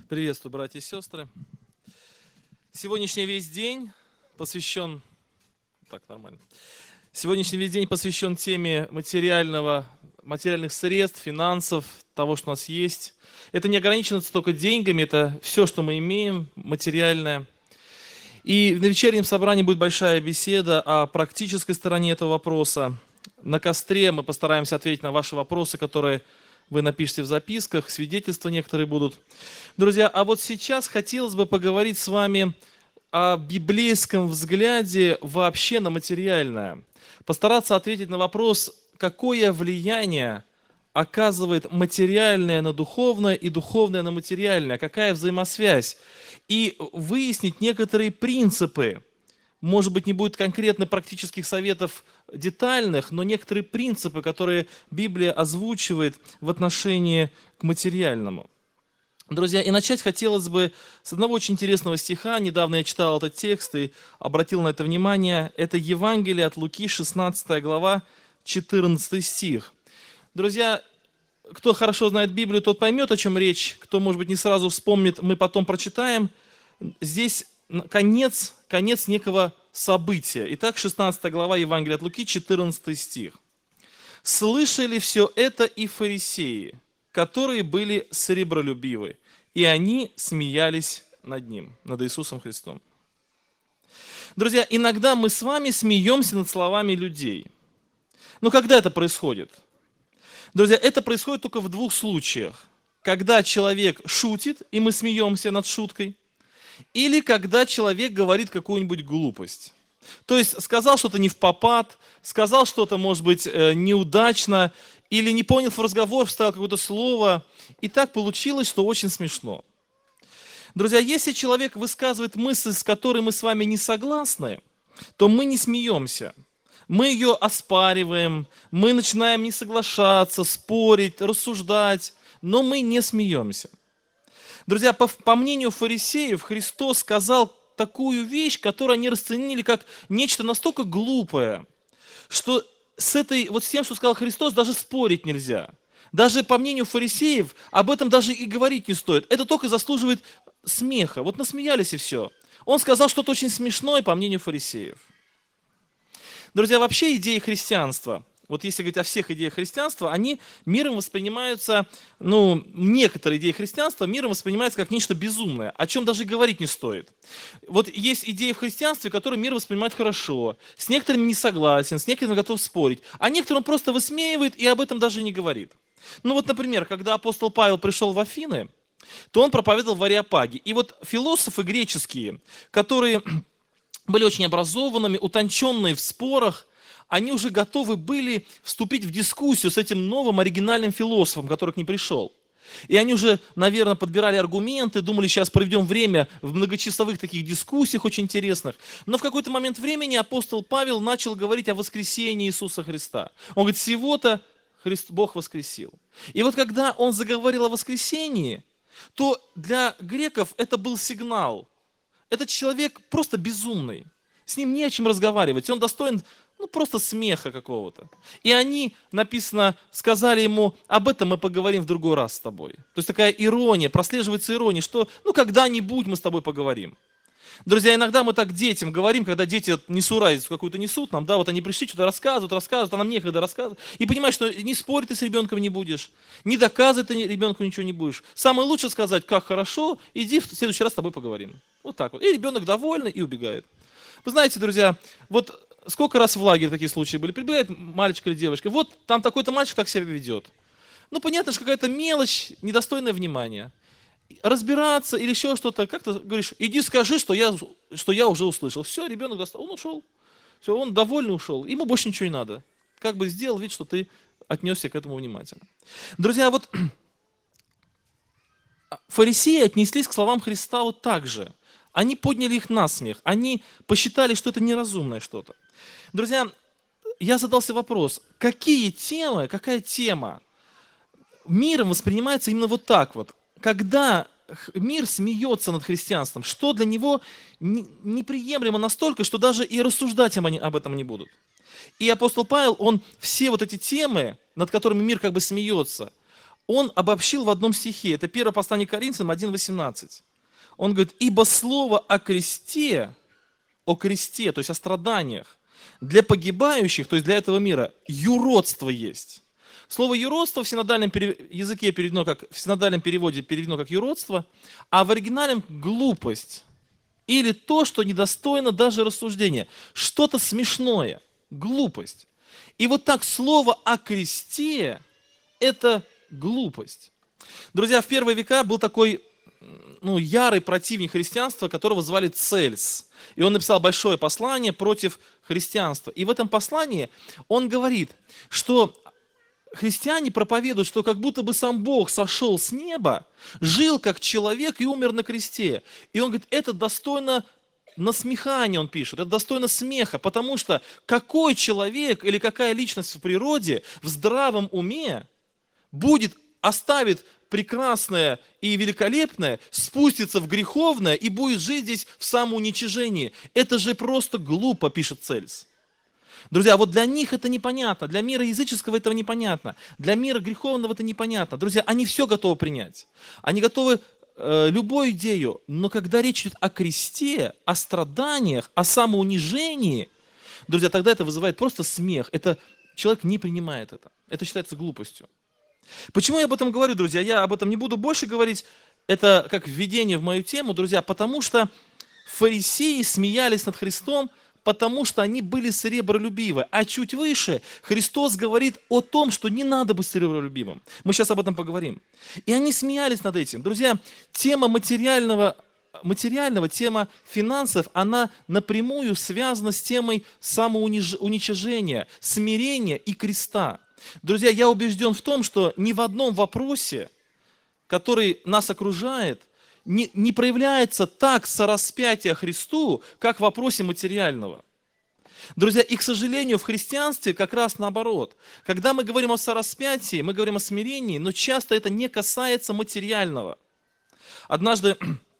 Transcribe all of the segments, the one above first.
Приветствую, братья и сестры. Сегодняшний весь день посвящен... Так, нормально. Сегодняшний весь день посвящен теме материальных средств, финансов, того, что у нас есть. Это не ограничено только деньгами, это все, что мы имеем, материальное. И на вечернем собрании будет большая беседа о практической стороне этого вопроса. На костре мы постараемся ответить на ваши вопросы, которые вы напишите в записках, свидетельства некоторые будут. Друзья, а вот сейчас хотелось бы поговорить с вами о библейском взгляде вообще на материальное. Постараться ответить на вопрос, какое влияние оказывает материальное на духовное и духовное на материальное, какая взаимосвязь. И выяснить некоторые принципы. Может быть, не будет конкретно практических советов детальных, но некоторые принципы, которые Библия озвучивает в отношении к материальному. Друзья, и начать хотелось бы с одного очень интересного стиха. Недавно я читал этот текст и обратил на это внимание. Это Евангелие от Луки, 16 глава, 14 стих. Друзья, кто хорошо знает Библию, тот поймет, о чем речь. Кто, может быть, не сразу вспомнит, мы потом прочитаем. Здесь конец некого события. Итак, 16 глава Евангелия от Луки, 14 стих. «Слышали все это и фарисеи, которые были сребролюбивы, и они смеялись над ним, над Иисусом Христом». Друзья, иногда мы с вами смеемся над словами людей. Но когда это происходит? Друзья, это происходит только в двух случаях. Когда человек шутит, и мы смеемся над шуткой, или когда человек говорит какую-нибудь глупость. То есть сказал что-то не впопад, сказал что-то, может быть, неудачно, или не понял в разговор, вставил какое-то слово, и так получилось, что очень смешно. Друзья, если человек высказывает мысль, с которой мы с вами не согласны, то мы не смеемся. Мы ее оспариваем, мы начинаем не соглашаться, спорить, рассуждать, но мы не смеемся. Друзья, по мнению фарисеев, Христос сказал такую вещь, которую они расценили как нечто настолько глупое, что с тем, что сказал Христос, даже спорить нельзя. Даже по мнению фарисеев, об этом даже и говорить не стоит. Это только заслуживает смеха. Вот насмеялись и все. Он сказал что-то очень смешное по мнению фарисеев. Друзья, вообще идеи христианства, вот если говорить о всех идеях христианства, они миром воспринимаются, некоторые идеи христианства миром воспринимаются как нечто безумное, о чем даже говорить не стоит. Вот есть идеи в христианстве, которые мир воспринимает хорошо, с некоторыми не согласен, с некоторыми готов спорить, а некоторым просто высмеивает и об этом даже не говорит. Например, когда апостол Павел пришел в Афины, то он проповедовал в Ареопаге. И вот философы греческие, которые были очень образованными, утонченные в спорах, они уже готовы были вступить в дискуссию с этим новым оригинальным философом, который к ним пришел. И они уже, наверное, подбирали аргументы, думали, сейчас проведем время в многочасовых таких дискуссиях очень интересных. Но в какой-то момент времени апостол Павел начал говорить о воскресении Иисуса Христа. Он говорит, всего-то Бог воскресил. И вот когда он заговорил о воскресении, то для греков это был сигнал. Этот человек просто безумный. С ним не о чем разговаривать. Он достоин просто смеха какого-то. И они, написано, сказали ему, об этом мы поговорим в другой раз с тобой. То есть такая ирония, прослеживается ирония, что когда-нибудь мы с тобой поговорим. Друзья, иногда мы так детям говорим, когда дети несуразицу какую-то несут нам, вот они пришли, что-то рассказывают, а нам некогда рассказывать. И понимаешь, что не спорить ты с ребенком не будешь, не доказывать ты ребенку ничего не будешь. Самое лучшее сказать, как хорошо, иди в следующий раз с тобой поговорим. Вот так вот. И ребенок довольный и убегает. Вы знаете, друзья, вот сколько раз в лагере такие случаи были. Прибегает мальчик или девочка, вот там такой-то мальчик так себя ведет. Понятно, что какая-то мелочь, недостойное внимания. Разбираться или еще что-то, как ты говоришь, иди скажи, что я уже услышал. Все, ребенок достал, он ушел. Все, он довольный ушел. Ему больше ничего не надо. Как бы сделал вид, что ты отнесся к этому внимательно. Друзья, вот фарисеи отнеслись к словам Христа вот так же. Они подняли их на смех. Они посчитали, что это неразумное что-то. Друзья, я задался вопрос, какая тема миром воспринимается именно вот так вот? Когда мир смеется над христианством, что для него неприемлемо настолько, что даже и рассуждать об этом не будут. И апостол Павел, он все вот эти темы, над которыми мир как бы смеется, он обобщил в одном стихе. Это 1 послание Коринфянам 1:18. Он говорит, ибо слово о кресте, то есть о страданиях, для погибающих, то есть для этого мира, юродство есть. Слово юродство в синодальном языке переведено как, в синодальном переводе переведено как юродство, а в оригинале глупость. Или то, что недостойно даже рассуждения. Что-то смешное, глупость. И вот так слово о кресте – это глупость. Друзья, в первые века был такой ярый противник христианства, которого звали Цельс. И он написал большое послание против христианства. И в этом послании он говорит, что христиане проповедуют, что как будто бы сам Бог сошел с неба, жил как человек и умер на кресте. И он говорит, это достойно насмехания, он пишет, это достойно смеха, потому что какой человек или какая личность в природе в здравом уме оставит прекрасное и великолепное, спустится в греховное и будет жить здесь в самоуничижении. Это же просто глупо, пишет Цельс. Друзья, вот для них это непонятно, для мира языческого этого непонятно, для мира греховного это непонятно. Друзья, они все готовы принять, они готовы любую идею, но когда речь идет о кресте, о страданиях, о самоунижении, друзья, тогда это вызывает просто смех. Человек не принимает это. Это считается глупостью. Почему я об этом говорю, друзья? Я об этом не буду больше говорить. Это как введение в мою тему, друзья, потому что фарисеи смеялись над Христом, потому что они были сребролюбивы. А чуть выше Христос говорит о том, что не надо быть сребролюбивым. Мы сейчас об этом поговорим. И они смеялись над этим. Друзья, тема материального, тема финансов, она напрямую связана с темой самоуничижения, смирения и креста. Друзья, я убежден в том, что ни в одном вопросе, который нас окружает, не проявляется так сораспятие Христу, как в вопросе материального. Друзья, и, к сожалению, в христианстве как раз наоборот. Когда мы говорим о сораспятии, мы говорим о смирении, но часто это не касается материального. Однажды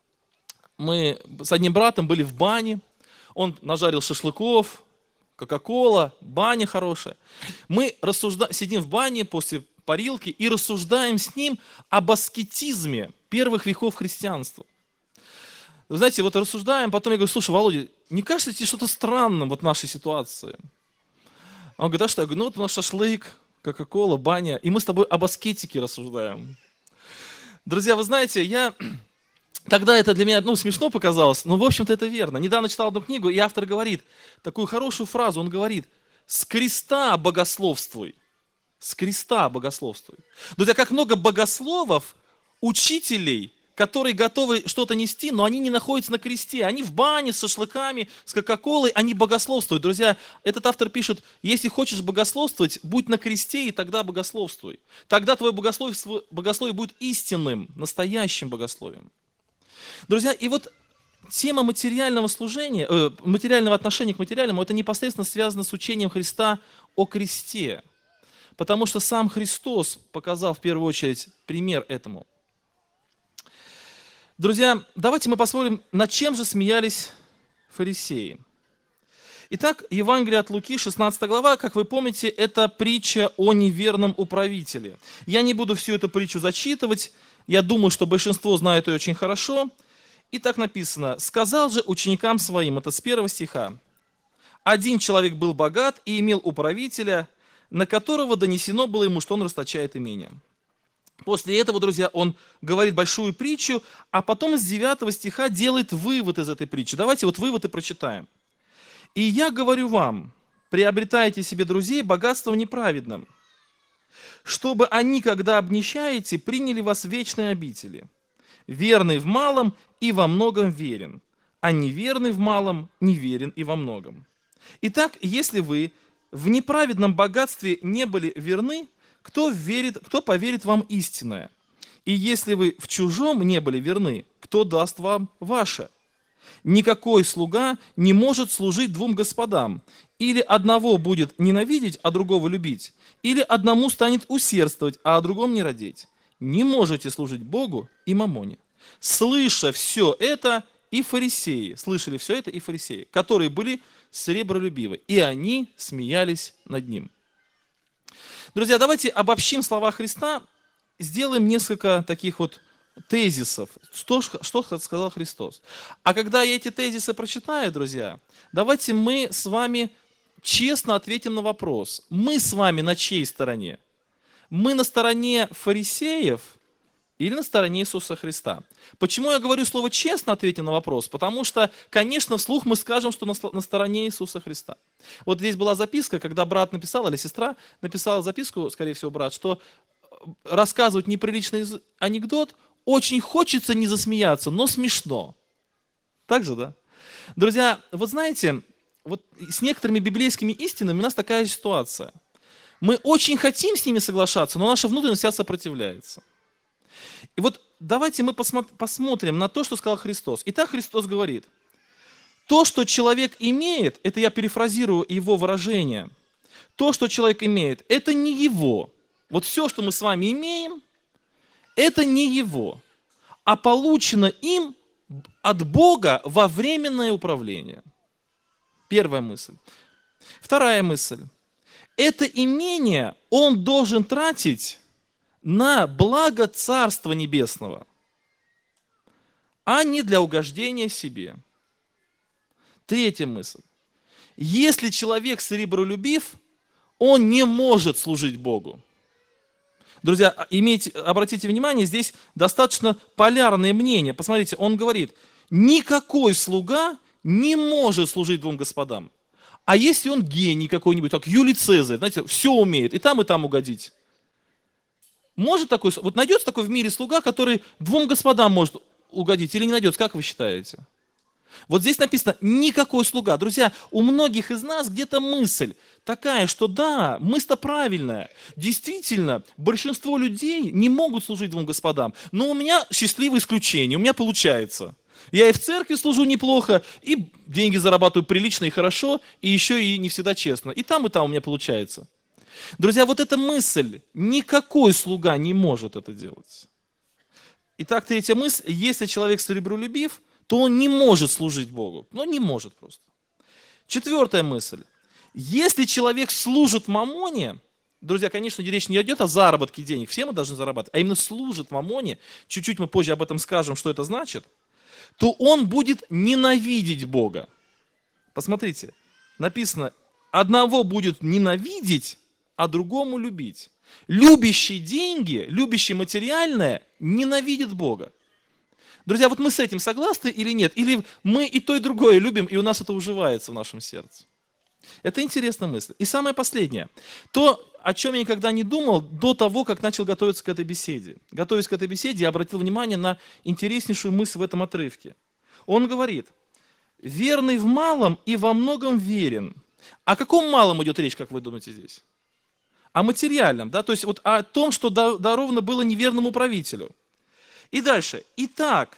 мы с одним братом были в бане, он нажарил шашлыков, кока-кола, баня хорошая. Мы сидим в бане после парилки и рассуждаем с ним об аскетизме первых веков христианства. Вы знаете, вот рассуждаем, потом я говорю, слушай, Володя, не кажется тебе что-то странным вот в нашей ситуации? Он говорит, а что? Я говорю, вот у нас шашлык, кока-кола, баня, и мы с тобой об аскетике рассуждаем. Друзья, вы знаете, тогда это для меня, смешно показалось, но, в общем-то, это верно. Недавно читал одну книгу, и автор говорит такую хорошую фразу, он говорит, с креста богословствуй. С креста богословствуй. Друзья, как много богословов, учителей, которые готовы что-то нести, но они не находятся на кресте. Они в бане с шашлыками, с кока-колой, они богословствуют. Друзья, этот автор пишет, если хочешь богословствовать, будь на кресте, и тогда богословствуй. Тогда твое богословие будет истинным, настоящим богословием. Друзья, и вот тема материального служения, материального отношения к материальному, это непосредственно связано с учением Христа о кресте. Потому что сам Христос показал в первую очередь пример этому. Друзья, давайте мы посмотрим, над чем же смеялись фарисеи. Итак, Евангелие от Луки, 16 глава, как вы помните, это притча о неверном управителе. Я не буду всю эту притчу зачитывать, я думаю, что большинство знает ее очень хорошо. И так написано, «Сказал же ученикам своим», это с 1 стиха, «Один человек был богат и имел управителя, на которого донесено было ему, что он расточает имение». После этого, друзья, он говорит большую притчу, а потом с 9 стиха делает вывод из этой притчи. Давайте вот вывод и прочитаем. «И я говорю вам, приобретайте себе друзей богатством неправедным, чтобы они, когда обнищаете, приняли вас в вечные обители. Верный в малом и во многом верен, а неверный в малом неверен и во многом. Итак, если вы в неправедном богатстве не были верны, кто поверит вам истинное? И если вы в чужом не были верны, кто даст вам ваше? Никакой слуга не может служить двум господам. Или одного будет ненавидеть, а другого любить, или одному станет усердствовать, а о другом не родить. Не можете служить Богу и мамоне». Слыша все это, и фарисеи, которые были сребролюбивы, и они смеялись над ним. Друзья, давайте обобщим слова Христа сделаем несколько таких вот тезисов, что сказал Христос. А когда я эти тезисы прочитаю, друзья, давайте мы с вами честно ответим на вопрос. Мы с вами на чьей стороне? Мы на стороне фарисеев или на стороне Иисуса Христа? Почему я говорю слово «честно» ответим на вопрос? Потому что, конечно, вслух мы скажем, что на стороне Иисуса Христа. Вот здесь была записка, когда брат написал, или сестра написала записку, скорее всего, брат, что рассказывать неприличный анекдот очень хочется не засмеяться, но смешно. Так же, да? Друзья, вот знаете, вот с некоторыми библейскими истинами у нас такая ситуация. Мы очень хотим с ними соглашаться, но наша внутренность вся сопротивляется. И вот давайте мы посмотрим на то, что сказал Христос. Итак, Христос говорит, то, что человек имеет, это я перефразирую его выражение, то, что человек имеет, это не его. Вот все, что мы с вами имеем, это не его, а получено им от Бога во временное управление. Первая мысль. Вторая мысль. Это имение он должен тратить на благо Царства Небесного, а не для угождения себе. Третья мысль. Если человек серебролюбив, он не может служить Богу. Друзья, обратите внимание, здесь достаточно полярное мнение. Посмотрите, он говорит, никакой слуга не может служить двум господам. А если он гений какой-нибудь, как Юлий Цезарь, знаете, все умеет, и там угодить. Может такой, вот найдется такой в мире слуга, который двум господам может угодить, или не найдется, как вы считаете? Вот здесь написано, никакой слуга. Друзья, у многих из нас где-то мысль такая, что да, мысль-то правильная. Действительно, большинство людей не могут служить двум господам. Но у меня счастливое исключение, у меня получается. Я и в церкви служу неплохо, и деньги зарабатываю прилично и хорошо, и еще и не всегда честно. И там у меня получается. Друзья, вот эта мысль, никакой слуга не может это делать. Итак, третья мысль, если человек серебролюбив, то он не может служить Богу. Ну, не может просто. Четвертая мысль. Если человек служит мамоне, друзья, конечно, речь не идет о заработке денег, все мы должны зарабатывать, а именно служит мамоне, чуть-чуть мы позже об этом скажем, что это значит, то он будет ненавидеть Бога. Посмотрите, написано, одного будет ненавидеть, а другому любить. Любящий деньги, любящий материальное, ненавидит Бога. Друзья, вот мы с этим согласны или нет? Или мы и то, и другое любим, и у нас это уживается в нашем сердце? Это интересная мысль. И самое последнее. То, о чем я никогда не думал до того, как начал готовиться к этой беседе. Готовясь к этой беседе, я обратил внимание на интереснейшую мысль в этом отрывке. Он говорит, верный в малом и во многом верен. О каком малом идет речь, как вы думаете здесь? О материальном, да? То есть вот о том, что даровано было неверному правителю. И дальше. Итак,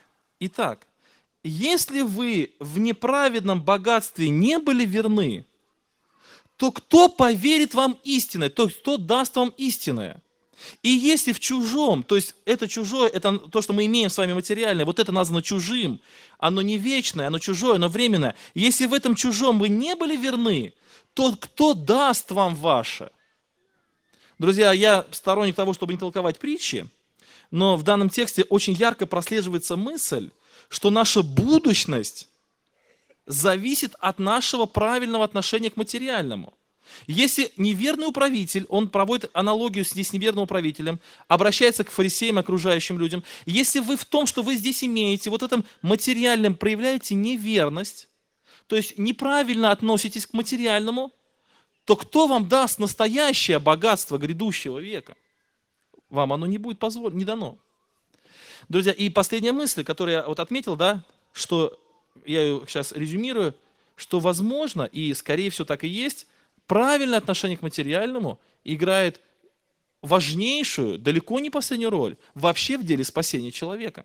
если вы в неправедном богатстве не были верны, то кто поверит вам истиной? То есть кто даст вам истинное? И если в чужом, то есть это чужое, это то, что мы имеем с вами материальное, вот это названо чужим, оно не вечное, оно чужое, оно временное. Если в этом чужом вы не были верны, то кто даст вам ваше? Друзья, я сторонник того, чтобы не толковать притчи, но в данном тексте очень ярко прослеживается мысль, что наша будущность зависит от нашего правильного отношения к материальному. Если неверный управитель, он проводит аналогию с неверным управителем, обращается к фарисеям, окружающим людям. Если вы в том, что вы здесь имеете, вот этом материальном проявляете неверность, то есть неправильно относитесь к материальному, то кто вам даст настоящее богатство грядущего века? Вам оно не будет не дано. Друзья, и последняя мысль, которую я вот отметил, да, что я ее сейчас резюмирую, что возможно, и скорее всего так и есть, правильное отношение к материальному играет важнейшую, далеко не последнюю роль вообще в деле спасения человека.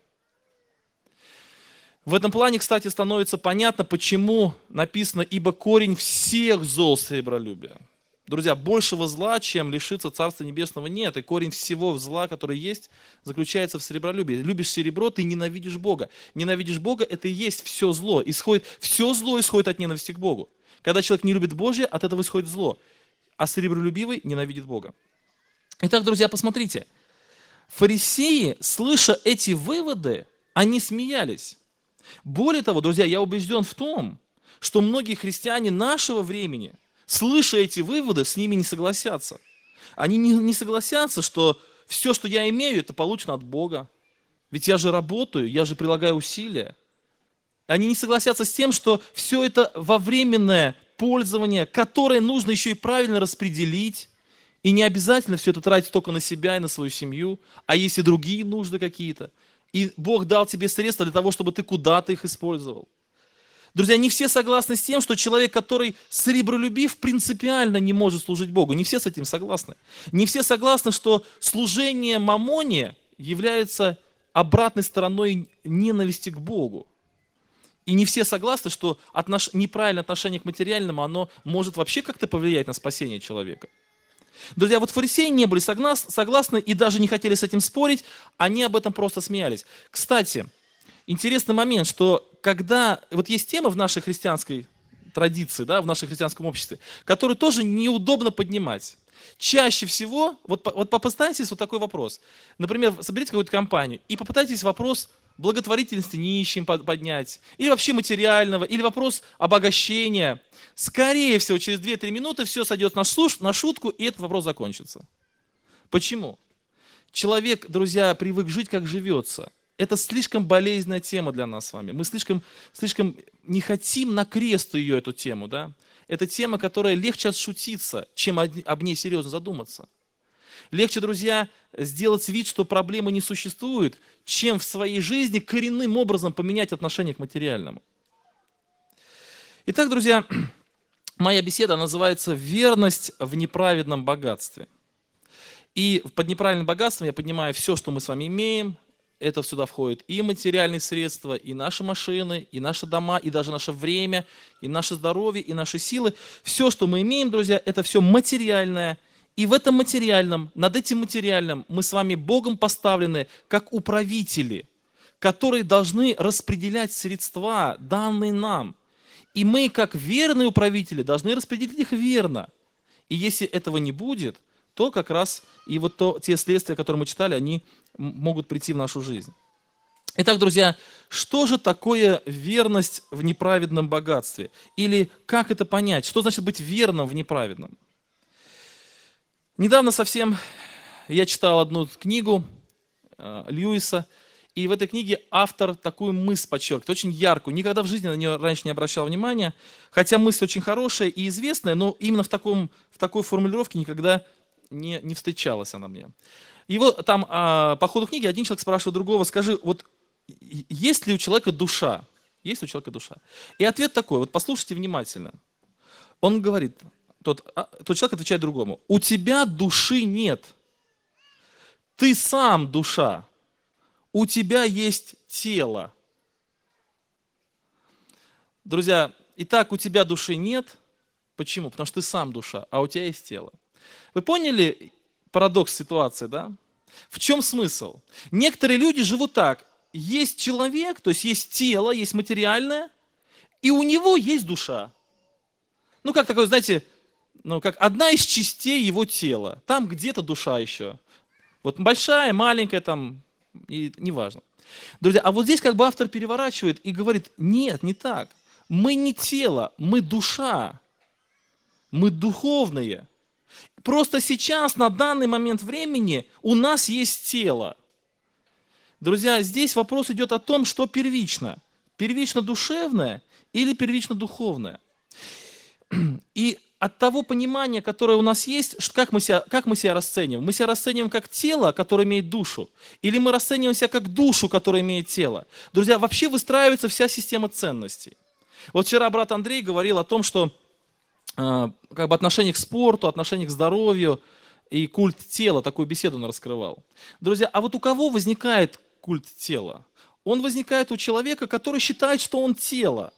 В этом плане, кстати, становится понятно, почему написано «ибо корень всех зол серебролюбия». Друзья, большего зла, чем лишиться Царства Небесного, нет. И корень всего зла, который есть, заключается в серебролюбии. Любишь серебро, ты ненавидишь Бога. Ненавидишь Бога, это и есть все зло. Все зло исходит от ненависти к Богу. Когда человек не любит Божье, от этого исходит зло. А серебролюбивый ненавидит Бога. Итак, друзья, посмотрите. Фарисеи, слыша эти выводы, они смеялись. Более того, друзья, я убежден в том, что многие христиане нашего времени, слыша эти выводы, с ними не согласятся. Они не согласятся, что все, что я имею, это получено от Бога. Ведь я же работаю, я же прилагаю усилия. Они не согласятся с тем, что все это во временное пользование, которое нужно еще и правильно распределить. И не обязательно все это тратить только на себя и на свою семью, а есть и другие нужды какие-то. И Бог дал тебе средства для того, чтобы ты куда-то их использовал. Друзья, не все согласны с тем, что человек, который сребролюбив, принципиально не может служить Богу. Не все с этим согласны. Не все согласны, что служение мамоне является обратной стороной ненависти к Богу. И не все согласны, что неправильное отношение к материальному, оно может вообще как-то повлиять на спасение человека. Друзья, вот фарисеи не были согласны и даже не хотели с этим спорить, они об этом просто смеялись. Кстати, интересный момент, что когда вот есть тема в нашей христианской традиции, да, в нашем христианском обществе, которую тоже неудобно поднимать. Чаще всего, вот попытайтесь вот такой вопрос. Например, соберите какую-то компанию и попытайтесь вопрос благотворительности нищим поднять, или вообще материального, или вопрос обогащения. Скорее всего, через 2-3 минуты все сойдет на шутку, и этот вопрос закончится. Почему? Человек, друзья, привык жить, как живется. Это слишком болезненная тема для нас с вами. Мы слишком не хотим на крест ее, эту тему. Да? Это тема, которая легче отшутиться, чем об ней серьезно задуматься. Легче, друзья, сделать вид, что проблемы не существует, чем в своей жизни коренным образом поменять отношение к материальному. Итак, друзья, моя беседа называется «Верность в неправедном богатстве». И под неправильным богатством я понимаю все, что мы с вами имеем. Это сюда входит и материальные средства, и наши машины, и наши дома, и даже наше время, и наше здоровье, и наши силы. Все, что мы имеем, друзья, это все материальное. И в этом материальном, над этим материальным мы с вами Богом поставлены как управители, которые должны распределять средства, данные нам. И мы, как верные управители, должны распределить их верно. И если этого не будет, то как раз и вот те следствия, которые мы читали, они могут прийти в нашу жизнь. Итак, друзья, что же такое верность в неправедном богатстве? Или как это понять? Что значит быть верным в неправедном? Недавно совсем я читал одну книгу Льюиса, и в этой книге автор такую мысль подчеркивает, очень яркую. Никогда в жизни на нее раньше не обращал внимания, хотя мысль очень хорошая и известная, но именно в такой формулировке никогда не встречалась она мне. И вот там по ходу книги один человек спрашивает другого: скажи, вот есть ли у человека душа? Есть ли у человека душа? И ответ такой, вот послушайте внимательно. Он говорит, тот человек отвечает другому: у тебя души нет. Ты сам душа. У тебя есть тело. Друзья, итак, у тебя души нет. Почему? Потому что ты сам душа, а у тебя есть тело. Вы поняли парадокс ситуации, да? В чем смысл? Некоторые люди живут так. Есть человек, то есть есть тело, есть материальное, и у него есть душа. Ну, как такое, знаете, как одна из частей его тела. Там где-то душа еще. Вот большая, маленькая там, и неважно. Друзья, а вот здесь как бы автор переворачивает и говорит: нет, не так. Мы не тело, мы душа. Мы духовные. Просто сейчас, на данный момент времени, у нас есть тело. Друзья, здесь вопрос идет о том, что первично. Первично душевное или первично духовное. И от того понимания, которое у нас есть, как мы себя расцениваем? Мы себя расцениваем как тело, которое имеет душу? Или мы расцениваем себя как душу, которая имеет тело? Друзья, вообще выстраивается вся система ценностей. Вот вчера брат Андрей говорил о том, что как бы отношение к спорту, отношение к здоровью и культ тела, такую беседу он раскрывал. Друзья, а вот у кого возникает культ тела? Он возникает у человека, который считает, что он тело.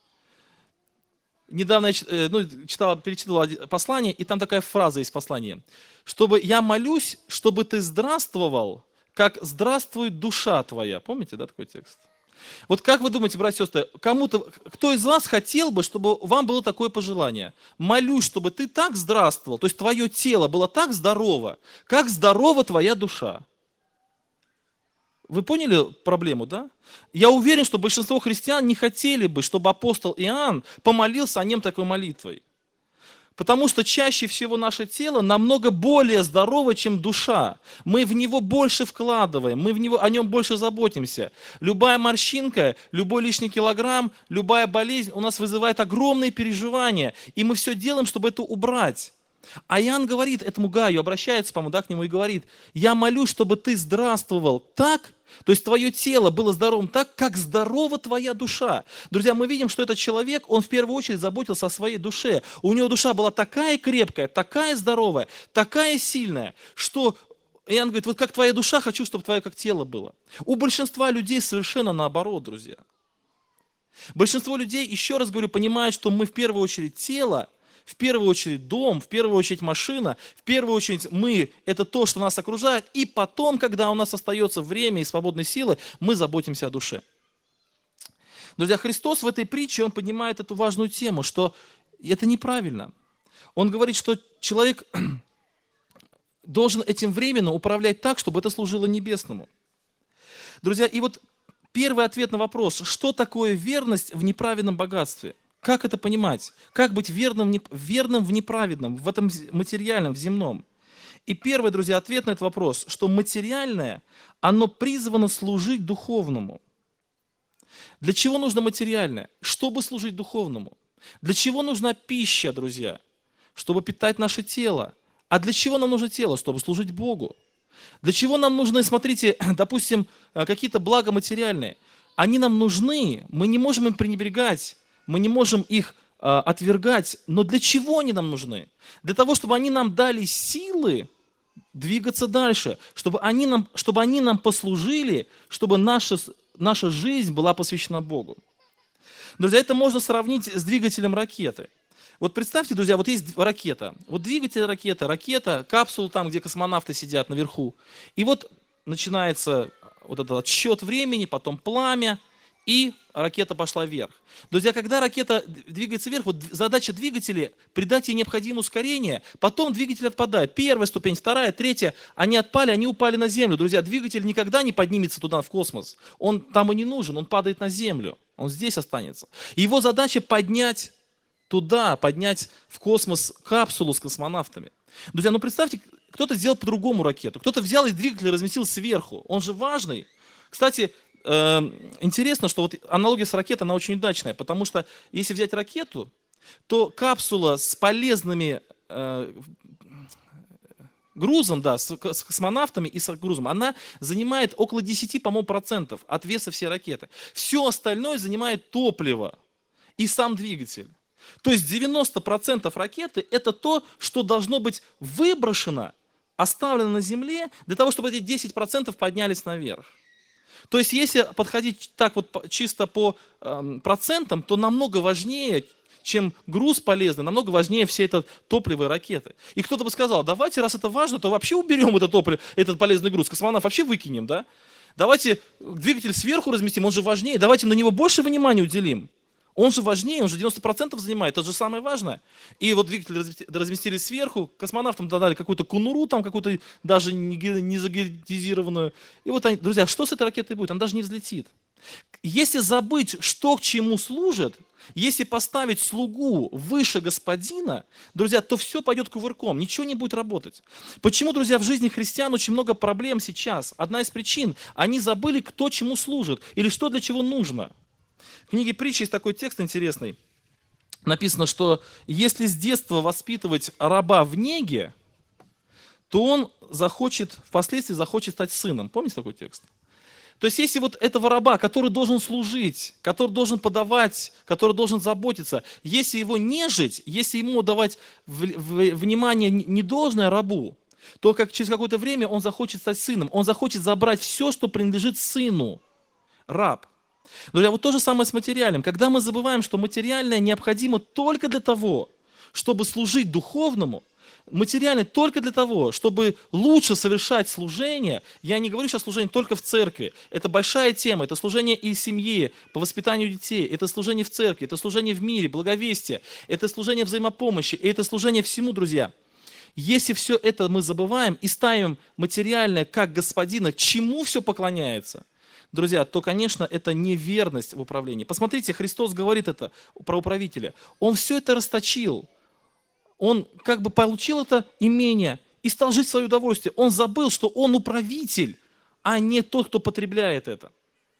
Недавно я перечитывал послание, и там такая фраза есть в послании. Чтобы я молюсь, чтобы ты здравствовал, как здравствует душа твоя. Помните, да, такой текст? Вот как вы думаете, братья и сестры, кто из вас хотел бы, чтобы вам было такое пожелание? Молюсь, чтобы ты так здравствовал, то есть твое тело было так здорово, как здорова твоя душа. Вы поняли проблему, да? Я уверен, что большинство христиан не хотели бы, чтобы апостол Иоанн помолился о нем такой молитвой. Потому что чаще всего наше тело намного более здорово, чем душа. Мы в него больше вкладываем, мы о нем больше заботимся. Любая морщинка, любой лишний килограмм, любая болезнь у нас вызывает огромные переживания. И мы все делаем, чтобы это убрать. А Иоанн говорит этому Гаю, обращается, по-моему, да, к нему и говорит: я молюсь, чтобы ты здравствовал так, то есть твое тело было здоровым так, как здорова твоя душа. Друзья, мы видим, что этот человек, он в первую очередь заботился о своей душе. У него душа была такая крепкая, такая здоровая, такая сильная, что Иоанн говорит: вот как твоя душа, хочу, чтобы твое как тело было. У большинства людей совершенно наоборот, друзья. Большинство людей, еще раз говорю, понимают, что мы в первую очередь тело, в первую очередь дом, в первую очередь машина, в первую очередь мы – это то, что нас окружает, и потом, когда у нас остается время и свободной силы, мы заботимся о душе. Друзья, Христос в этой притче, Он поднимает эту важную тему, что это неправильно. Он говорит, что человек должен этим временно управлять так, чтобы это служило небесному. Друзья, и вот первый ответ на вопрос, что такое верность в неправедном богатстве? Как это понимать? Как быть верным в неправедном, в этом материальном, в земном? И первый, друзья, ответ на этот вопрос, что материальное, оно призвано служить духовному. Для чего нужно материальное? Чтобы служить духовному. Для чего нужна пища, друзья? Чтобы питать наше тело. А для чего нам нужно тело? Чтобы служить Богу. Для чего нам нужны, смотрите, допустим, какие-то блага материальные? Они нам нужны, мы не можем им пренебрегать, мы не можем их отвергать. Но для чего они нам нужны? Для того, чтобы они нам дали силы двигаться дальше, чтобы они нам послужили, чтобы наша жизнь была посвящена Богу. Друзья, это можно сравнить с двигателем ракеты. Вот представьте, друзья, вот есть ракета. Вот двигатель ракета, капсула там, где космонавты сидят наверху. И вот начинается вот этот отсчет времени, потом пламя, и ракета пошла вверх. Друзья, когда ракета двигается вверх, вот задача двигателя придать ей необходимое ускорение, потом двигатель отпадает. Первая ступень, вторая, третья, они упали на землю. Друзья, двигатель никогда не поднимется туда, в космос. Он там и не нужен, он падает на землю, он здесь останется. Его задача поднять в космос капсулу с космонавтами. Друзья, ну представьте, кто-то сделал по-другому ракету, кто-то взял и двигатель разместил сверху, он же важный. Кстати, интересно, что вот аналогия с ракетой, она очень удачная, потому что если взять ракету, то капсула с полезными грузом, да, с космонавтами и с грузом, она занимает около 10, по-моему, процентов от веса всей ракеты. Все остальное занимает топливо и сам двигатель. То есть 90% ракеты – это то, что должно быть выброшено, оставлено на Земле, для того, чтобы эти 10% поднялись наверх. То есть если подходить так вот чисто по процентам, то намного важнее, чем груз полезный, намного важнее все это топливо и ракеты. И кто-то бы сказал: давайте, раз это важно, то вообще уберем это топливо, этот полезный груз, космонавт вообще выкинем, да? Давайте двигатель сверху разместим, он же важнее, давайте на него больше внимания уделим. Он же важнее, он же 90% занимает, это же самое важное. И вот двигатель разместили сверху, космонавтам дали какую-то конуру, там какую-то даже не загерметизированную. И вот, они, друзья, что с этой ракетой будет? Она даже не взлетит. Если забыть, что к чему служит, если поставить слугу выше господина, друзья, то все пойдет кувырком, ничего не будет работать. Почему, друзья, в жизни христиан очень много проблем сейчас? Одна из причин, они забыли, кто чему служит или что для чего нужно. В книге Притчи есть такой текст интересный. Написано, что если с детства воспитывать раба в неге, то он впоследствии захочет стать сыном. Помните такой текст? То есть если вот этого раба, который должен служить, который должен подавать, который должен заботиться, если его нежить, если ему давать внимание недолжное рабу, то через какое-то время он захочет стать сыном, он захочет забрать все, что принадлежит сыну, раб. Друзья, вот то же самое с материальным. Когда мы забываем, что материальное необходимо только для того, чтобы служить духовному, материальное только для того, чтобы лучше совершать служение, я не говорю сейчас служение только в церкви, это большая тема, это служение и в семье, по воспитанию детей, это служение в церкви, это служение в мире, благовестие, это служение взаимопомощи, и это служение всему, друзья. Если все это мы забываем и ставим материальное как господина, чему все поклоняется, друзья, то, конечно, это неверность в управлении. Посмотрите, Христос говорит это про управителя. Он все это расточил. Он как бы получил это имение и стал жить в свое удовольствие. Он забыл, что он управитель, а не тот, кто потребляет это.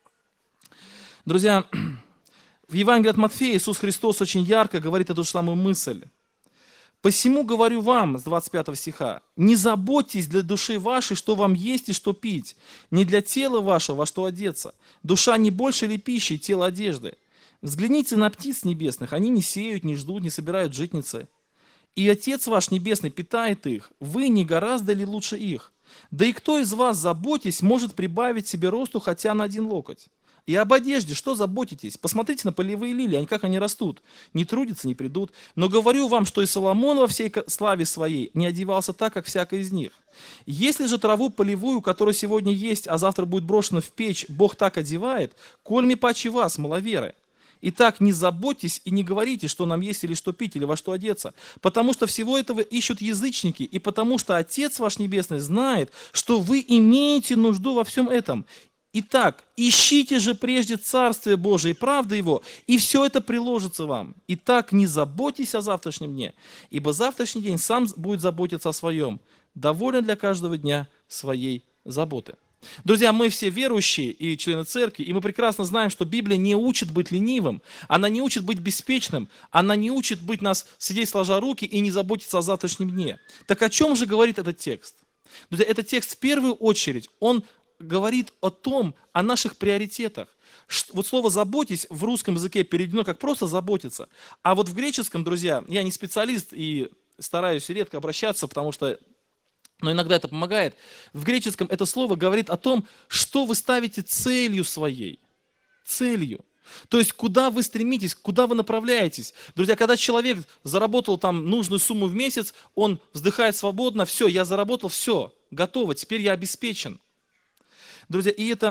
Друзья, в Евангелии от Матфея Иисус Христос очень ярко говорит эту же самую мысль. «Посему говорю вам», с 25 стиха, «не заботьтесь для души вашей, что вам есть и что пить, не для тела вашего, во что одеться. Душа не больше ли пищи, тело одежды? Взгляните на птиц небесных, они не сеют, не ждут, не собирают житницы. И Отец ваш Небесный питает их, вы не гораздо ли лучше их? Да и кто из вас, заботясь, может прибавить себе росту хотя на 1 локоть? И об одежде что заботитесь? Посмотрите на полевые лилии, как они растут. Не трудятся, не придут. Но говорю вам, что и Соломон во всей славе своей не одевался так, как всякий из них. Если же траву полевую, которая сегодня есть, а завтра будет брошена в печь, Бог так одевает, кольми паче вас, маловеры. Итак, не заботьтесь и не говорите, что нам есть или что пить, или во что одеться, потому что всего этого ищут язычники, и потому что Отец ваш Небесный знает, что вы имеете нужду во всем этом. Итак, ищите же прежде Царствие Божие и правды Его, и все это приложится вам. Итак, не заботьтесь о завтрашнем дне, ибо завтрашний день сам будет заботиться о своем. Доволен для каждого дня своей заботы. Друзья, мы все верующие и члены церкви, и мы прекрасно знаем, что Библия не учит быть ленивым, она не учит быть беспечным, она не учит быть нас сидеть сложа руки и не заботиться о завтрашнем дне. Так о чем же говорит этот текст? Друзья, этот текст в первую очередь, он говорит о том, о наших приоритетах. Вот слово «заботьтесь» в русском языке переведено как просто «заботиться». А вот в греческом, друзья, я не специалист и стараюсь редко обращаться, потому что, но иногда это помогает. В греческом это слово говорит о том, что вы ставите целью своей. Целью. То есть, куда вы стремитесь, куда вы направляетесь. Друзья, когда человек заработал там нужную сумму в месяц, он вздыхает свободно, все, я заработал, все, готово, теперь я обеспечен. Друзья, и это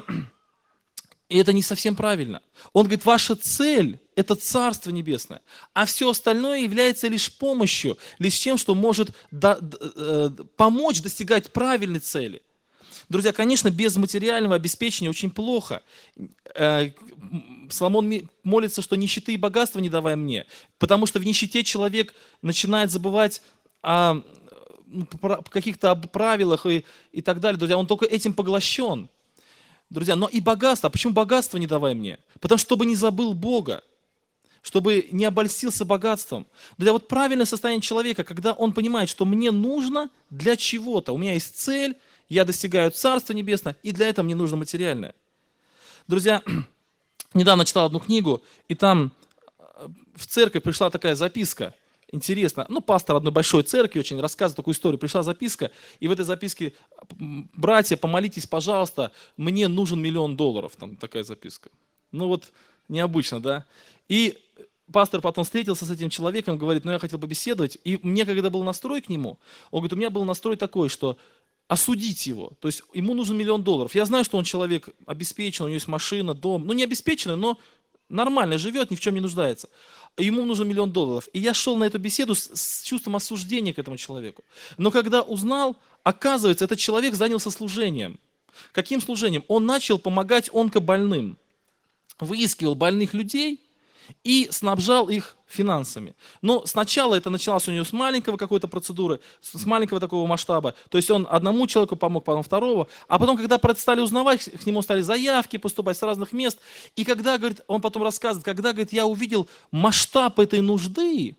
не совсем правильно. Он говорит, ваша цель – это Царство Небесное, а все остальное является лишь помощью, лишь тем, что может помочь достигать правильной цели. Друзья, конечно, без материального обеспечения очень плохо. Соломон молится, что нищеты и богатства не давай мне, потому что в нищете человек начинает забывать о каких-то правилах и так далее. Друзья, он только этим поглощен. Друзья, но и богатство. А почему богатство не давай мне? Потому что, чтобы не забыл Бога, чтобы не обольстился богатством. Друзья, вот правильное состояние человека, когда он понимает, что мне нужно для чего-то. У меня есть цель, я достигаю Царства Небесного, и для этого мне нужно материальное. Друзья, недавно читал одну книгу, и там в церковь пришла такая записка. Интересно, пастор одной большой церкви очень рассказывает такую историю. Пришла записка, и в этой записке: братья, помолитесь, пожалуйста, мне нужен $1 миллион. Там такая записка. Необычно, да? И пастор потом встретился с этим человеком, говорит, я хотел побеседовать. И мне, когда был настрой к нему, он говорит, у меня был настрой такой, что осудить его. То есть ему нужен $1 миллион. Я знаю, что он человек обеспечен, у него есть машина, дом. Не обеспеченный, но нормально живет, ни в чем не нуждается. Ему нужен $1 миллион. И я шел на эту беседу с чувством осуждения к этому человеку. Но когда узнал, оказывается, этот человек занялся служением. Каким служением? Он начал помогать онкобольным. Выискивал больных людей и снабжал их финансами. Но сначала это началось у него с маленького какой-то процедуры, с маленького такого масштаба. То есть он одному человеку помог, потом второго. А потом, когда стали узнавать, к нему стали заявки поступать с разных мест. И когда, говорит, он потом рассказывает, когда, говорит, я увидел масштаб этой нужды,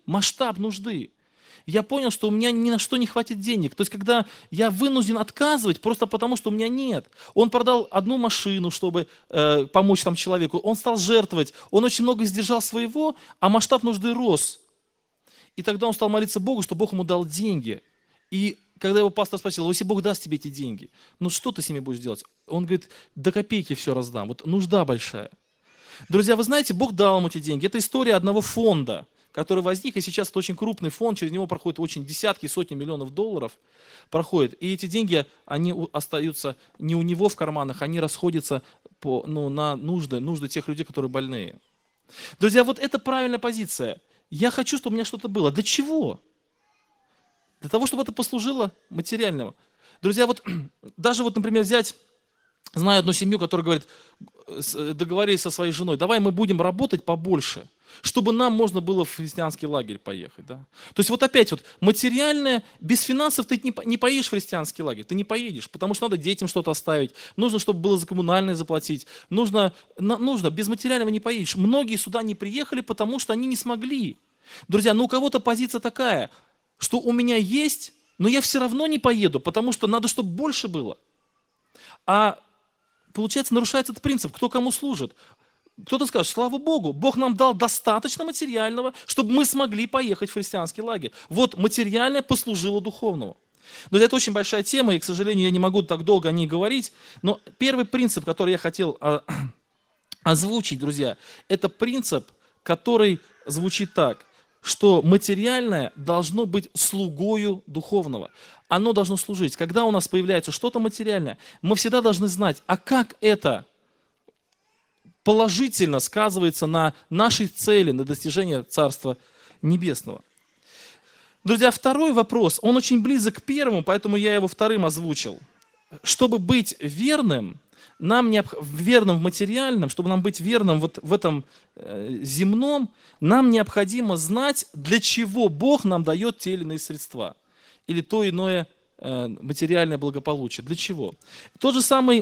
я понял, что у меня ни на что не хватит денег. То есть, когда я вынужден отказывать, просто потому, что у меня нет. Он продал одну машину, чтобы помочь там человеку. Он стал жертвовать. Он очень много сдержал своего, а масштаб нужды рос. И тогда он стал молиться Богу, что Бог ему дал деньги. И когда его пастор спросил, если Бог даст тебе эти деньги, что ты с ними будешь делать? Он говорит, до копейки все раздам. Вот нужда большая. Друзья, вы знаете, Бог дал ему эти деньги. Это история одного фонда, который возник, и сейчас это очень крупный фонд, через него проходят очень десятки, сотни миллионов долларов проходит. И эти деньги, они остаются не у него в карманах, они расходятся на нужды тех людей, которые больные. Друзья, вот это правильная позиция. Я хочу, чтобы у меня что-то было. Для чего? Для того, чтобы это послужило материальному. Друзья, вот даже вот, например, взять, знаю одну семью, которая говорит, договорились со своей женой, давай мы будем работать побольше, чтобы нам можно было в христианский лагерь поехать. Да? То есть вот опять вот материальное, без финансов ты не поедешь в христианский лагерь, ты не поедешь, потому что надо детям что-то оставить, нужно, чтобы было за коммунальное заплатить, нужно, без материального не поедешь. Многие сюда не приехали, потому что они не смогли. Друзья, ну у кого-то позиция такая, что у меня есть, но я все равно не поеду, потому что надо, чтобы больше было. А получается, нарушается этот принцип, кто кому служит. Кто-то скажет, слава Богу, Бог нам дал достаточно материального, чтобы мы смогли поехать в христианский лагерь. Вот материальное послужило духовному. Но это очень большая тема, и, к сожалению, я не могу так долго о ней говорить. Но первый принцип, который я хотел озвучить, друзья, это принцип, который звучит так, что материальное должно быть слугою духовного. Оно должно служить. Когда у нас появляется что-то материальное, мы всегда должны знать, а как это положительно сказывается на нашей цели, на достижение Царства Небесного. Друзья, второй вопрос, он очень близок к первому, поэтому я его вторым озвучил. Чтобы быть верным, верным в материальном, чтобы нам быть верным вот в этом земном, нам необходимо знать, для чего Бог нам дает те или иные средства. Или то иное материальное благополучие. Для чего? Тот же самый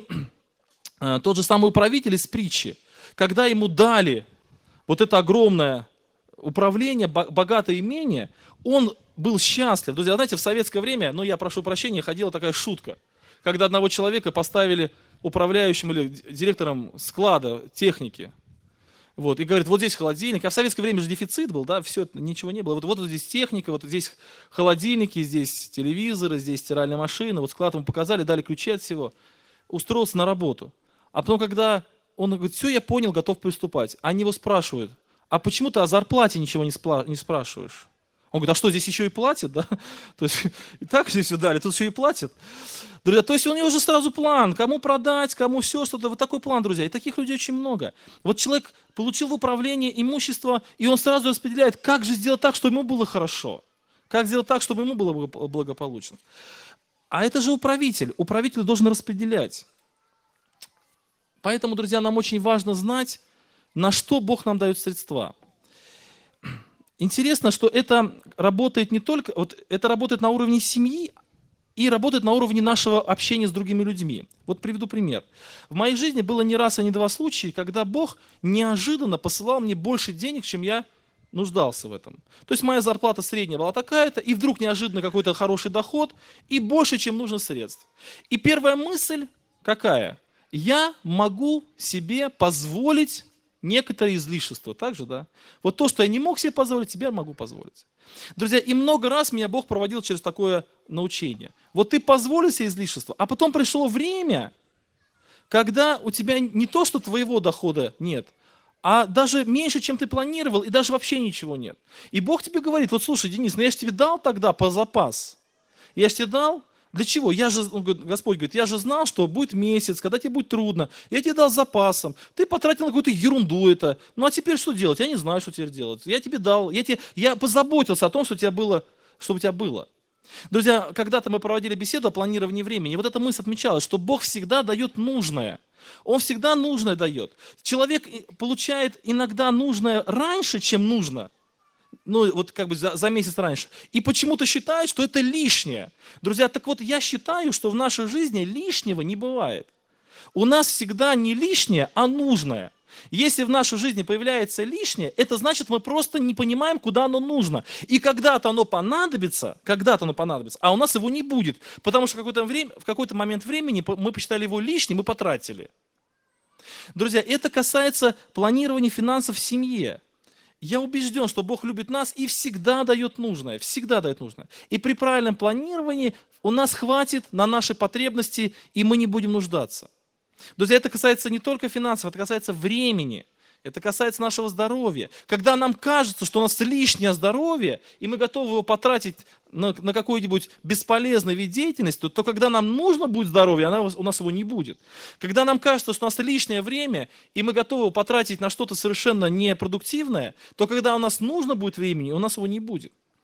управитель из притчи, когда ему дали вот это огромное управление, богатое имение, он был счастлив. Друзья, знаете, в советское время, я прошу прощения, ходила такая шутка, когда одного человека поставили управляющим или директором склада техники. Вот, и говорит, вот здесь холодильник, а в советское время же дефицит был, да, все, ничего не было. Вот здесь техника, вот здесь холодильники, здесь телевизоры, здесь стиральная машина, вот склад ему показали, дали ключи от всего. Устроился на работу. А потом, когда он говорит, все, я понял, готов приступать. Они его спрашивают, а почему ты о зарплате ничего не спрашиваешь? Он говорит, а что, здесь еще и платят, да? То есть и так здесь все дали, тут еще и платят. Друзья, то есть у него уже сразу план, кому продать, кому все, что-то. Вот такой план, друзья. И таких людей очень много. Вот человек получил в управление имущество, и он сразу распределяет, как же сделать так, чтобы ему было хорошо. Как сделать так, чтобы ему было благополучно. А это же управитель. Управитель должен распределять. Поэтому, друзья, нам очень важно знать, на что Бог нам дает средства. Интересно, что это работает не только, это работает на уровне семьи и работает на уровне нашего общения с другими людьми. Вот приведу пример. В моей жизни было не раз и не два случая, когда Бог неожиданно посылал мне больше денег, чем я нуждался в этом. То есть моя зарплата средняя была такая-то, и вдруг неожиданно какой-то хороший доход, и больше, чем нужно средств. И первая мысль какая? Я могу себе позволить некоторые излишества, так же, да? Вот то, что я не мог себе позволить, тебе я могу позволить. Друзья, и много раз меня Бог проводил через такое научение. Вот ты позволил себе излишество, а потом пришло время, когда у тебя не то, что твоего дохода нет, а даже меньше, чем ты планировал, и даже вообще ничего нет. И Бог тебе говорит, вот слушай, Денис, я же тебе дал тогда по запас. Я же тебе дал. Для чего? Господь говорит, я же знал, что будет месяц, когда тебе будет трудно. Я тебе дал с запасом. Ты потратил на какую-то ерунду это. Ну а теперь что делать? Я не знаю, что теперь делать. Я тебе дал. Я позаботился о том, чтобы у тебя было. Друзья, когда-то мы проводили беседу о планировании времени. И вот эта мысль отмечалась, что Бог всегда дает нужное. Он всегда нужное дает. Человек получает иногда нужное раньше, чем нужно. За месяц раньше. И почему-то считают, что это лишнее. Друзья, так вот я считаю, что в нашей жизни лишнего не бывает. У нас всегда не лишнее, а нужное. Если в нашей жизни появляется лишнее, это значит, мы просто не понимаем, куда оно нужно. И когда-то оно понадобится, а у нас его не будет. Потому что в какой-то момент времени мы посчитали его лишним и потратили. Друзья, это касается планирования финансов в семье. Я убежден, что Бог любит нас и всегда дает нужное, всегда дает нужное. И при правильном планировании у нас хватит на наши потребности, и мы не будем нуждаться. Друзья, это касается не только финансов, это касается времени, это касается нашего здоровья. Когда нам кажется, что у нас лишнее здоровье, и мы готовы его потратить на какой-нибудь бесполезный вид деятельности, то когда нам нужно будет здоровье, у нас его не будет. Когда нам кажется, что у нас лишнее время, и мы готовы его потратить на что-то совершенно непродуктивное, то когда у нас нужно будет времени, у нас его не будет.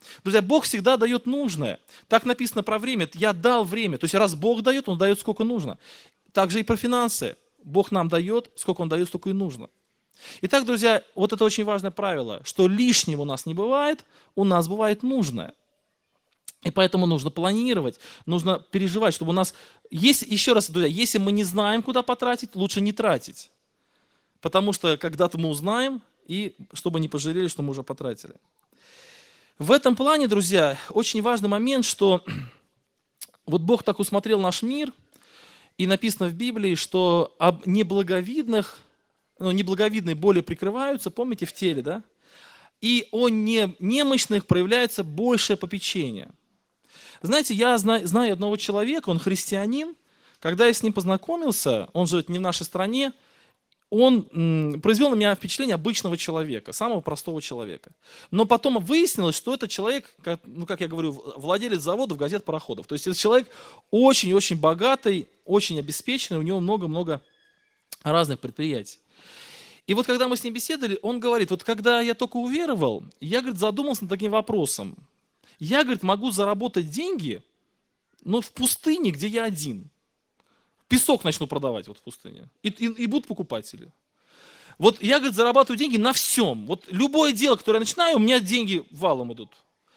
Друзья, Бог всегда дает нужное. Так написано про время. Я дал время. То есть раз Бог дает, Он дает сколько нужно. Также и про финансы. Бог нам дает, сколько Он дает, столько и нужно. Итак, друзья, вот это очень важное правило, что лишнего у нас не бывает, у нас бывает нужное. И поэтому нужно планировать, нужно переживать, чтобы у нас... Еще раз, друзья, если мы не знаем, куда потратить, лучше не тратить. Потому что когда-то мы узнаем, и чтобы не пожалели, что мы уже потратили. В этом плане, друзья, очень важный момент, что вот Бог так усмотрел наш мир, и написано в Библии, что об неблаговидных, неблаговидные боли прикрываются, помните, в теле, да? И о немощных проявляется большее попечение. Знаете, я знаю одного человека, он христианин. Когда я с ним познакомился, он живет не в нашей стране, он произвел на меня впечатление обычного человека, самого простого человека. Но потом выяснилось, что это человек, как я говорю, владелец заводов, газет, пароходов. То есть это человек очень-очень богатый, очень обеспеченный, у него много-много разных предприятий. И вот когда мы с ним беседовали, он говорит, вот когда я только уверовал, я, говорит, задумался над таким вопросом. Я, говорит, могу заработать деньги, но в пустыне, где я один. Песок начну продавать вот в пустыне. И будут покупатели. Вот я, говорит, зарабатываю деньги на всем. Вот любое дело, которое я начинаю, у меня деньги валом идут.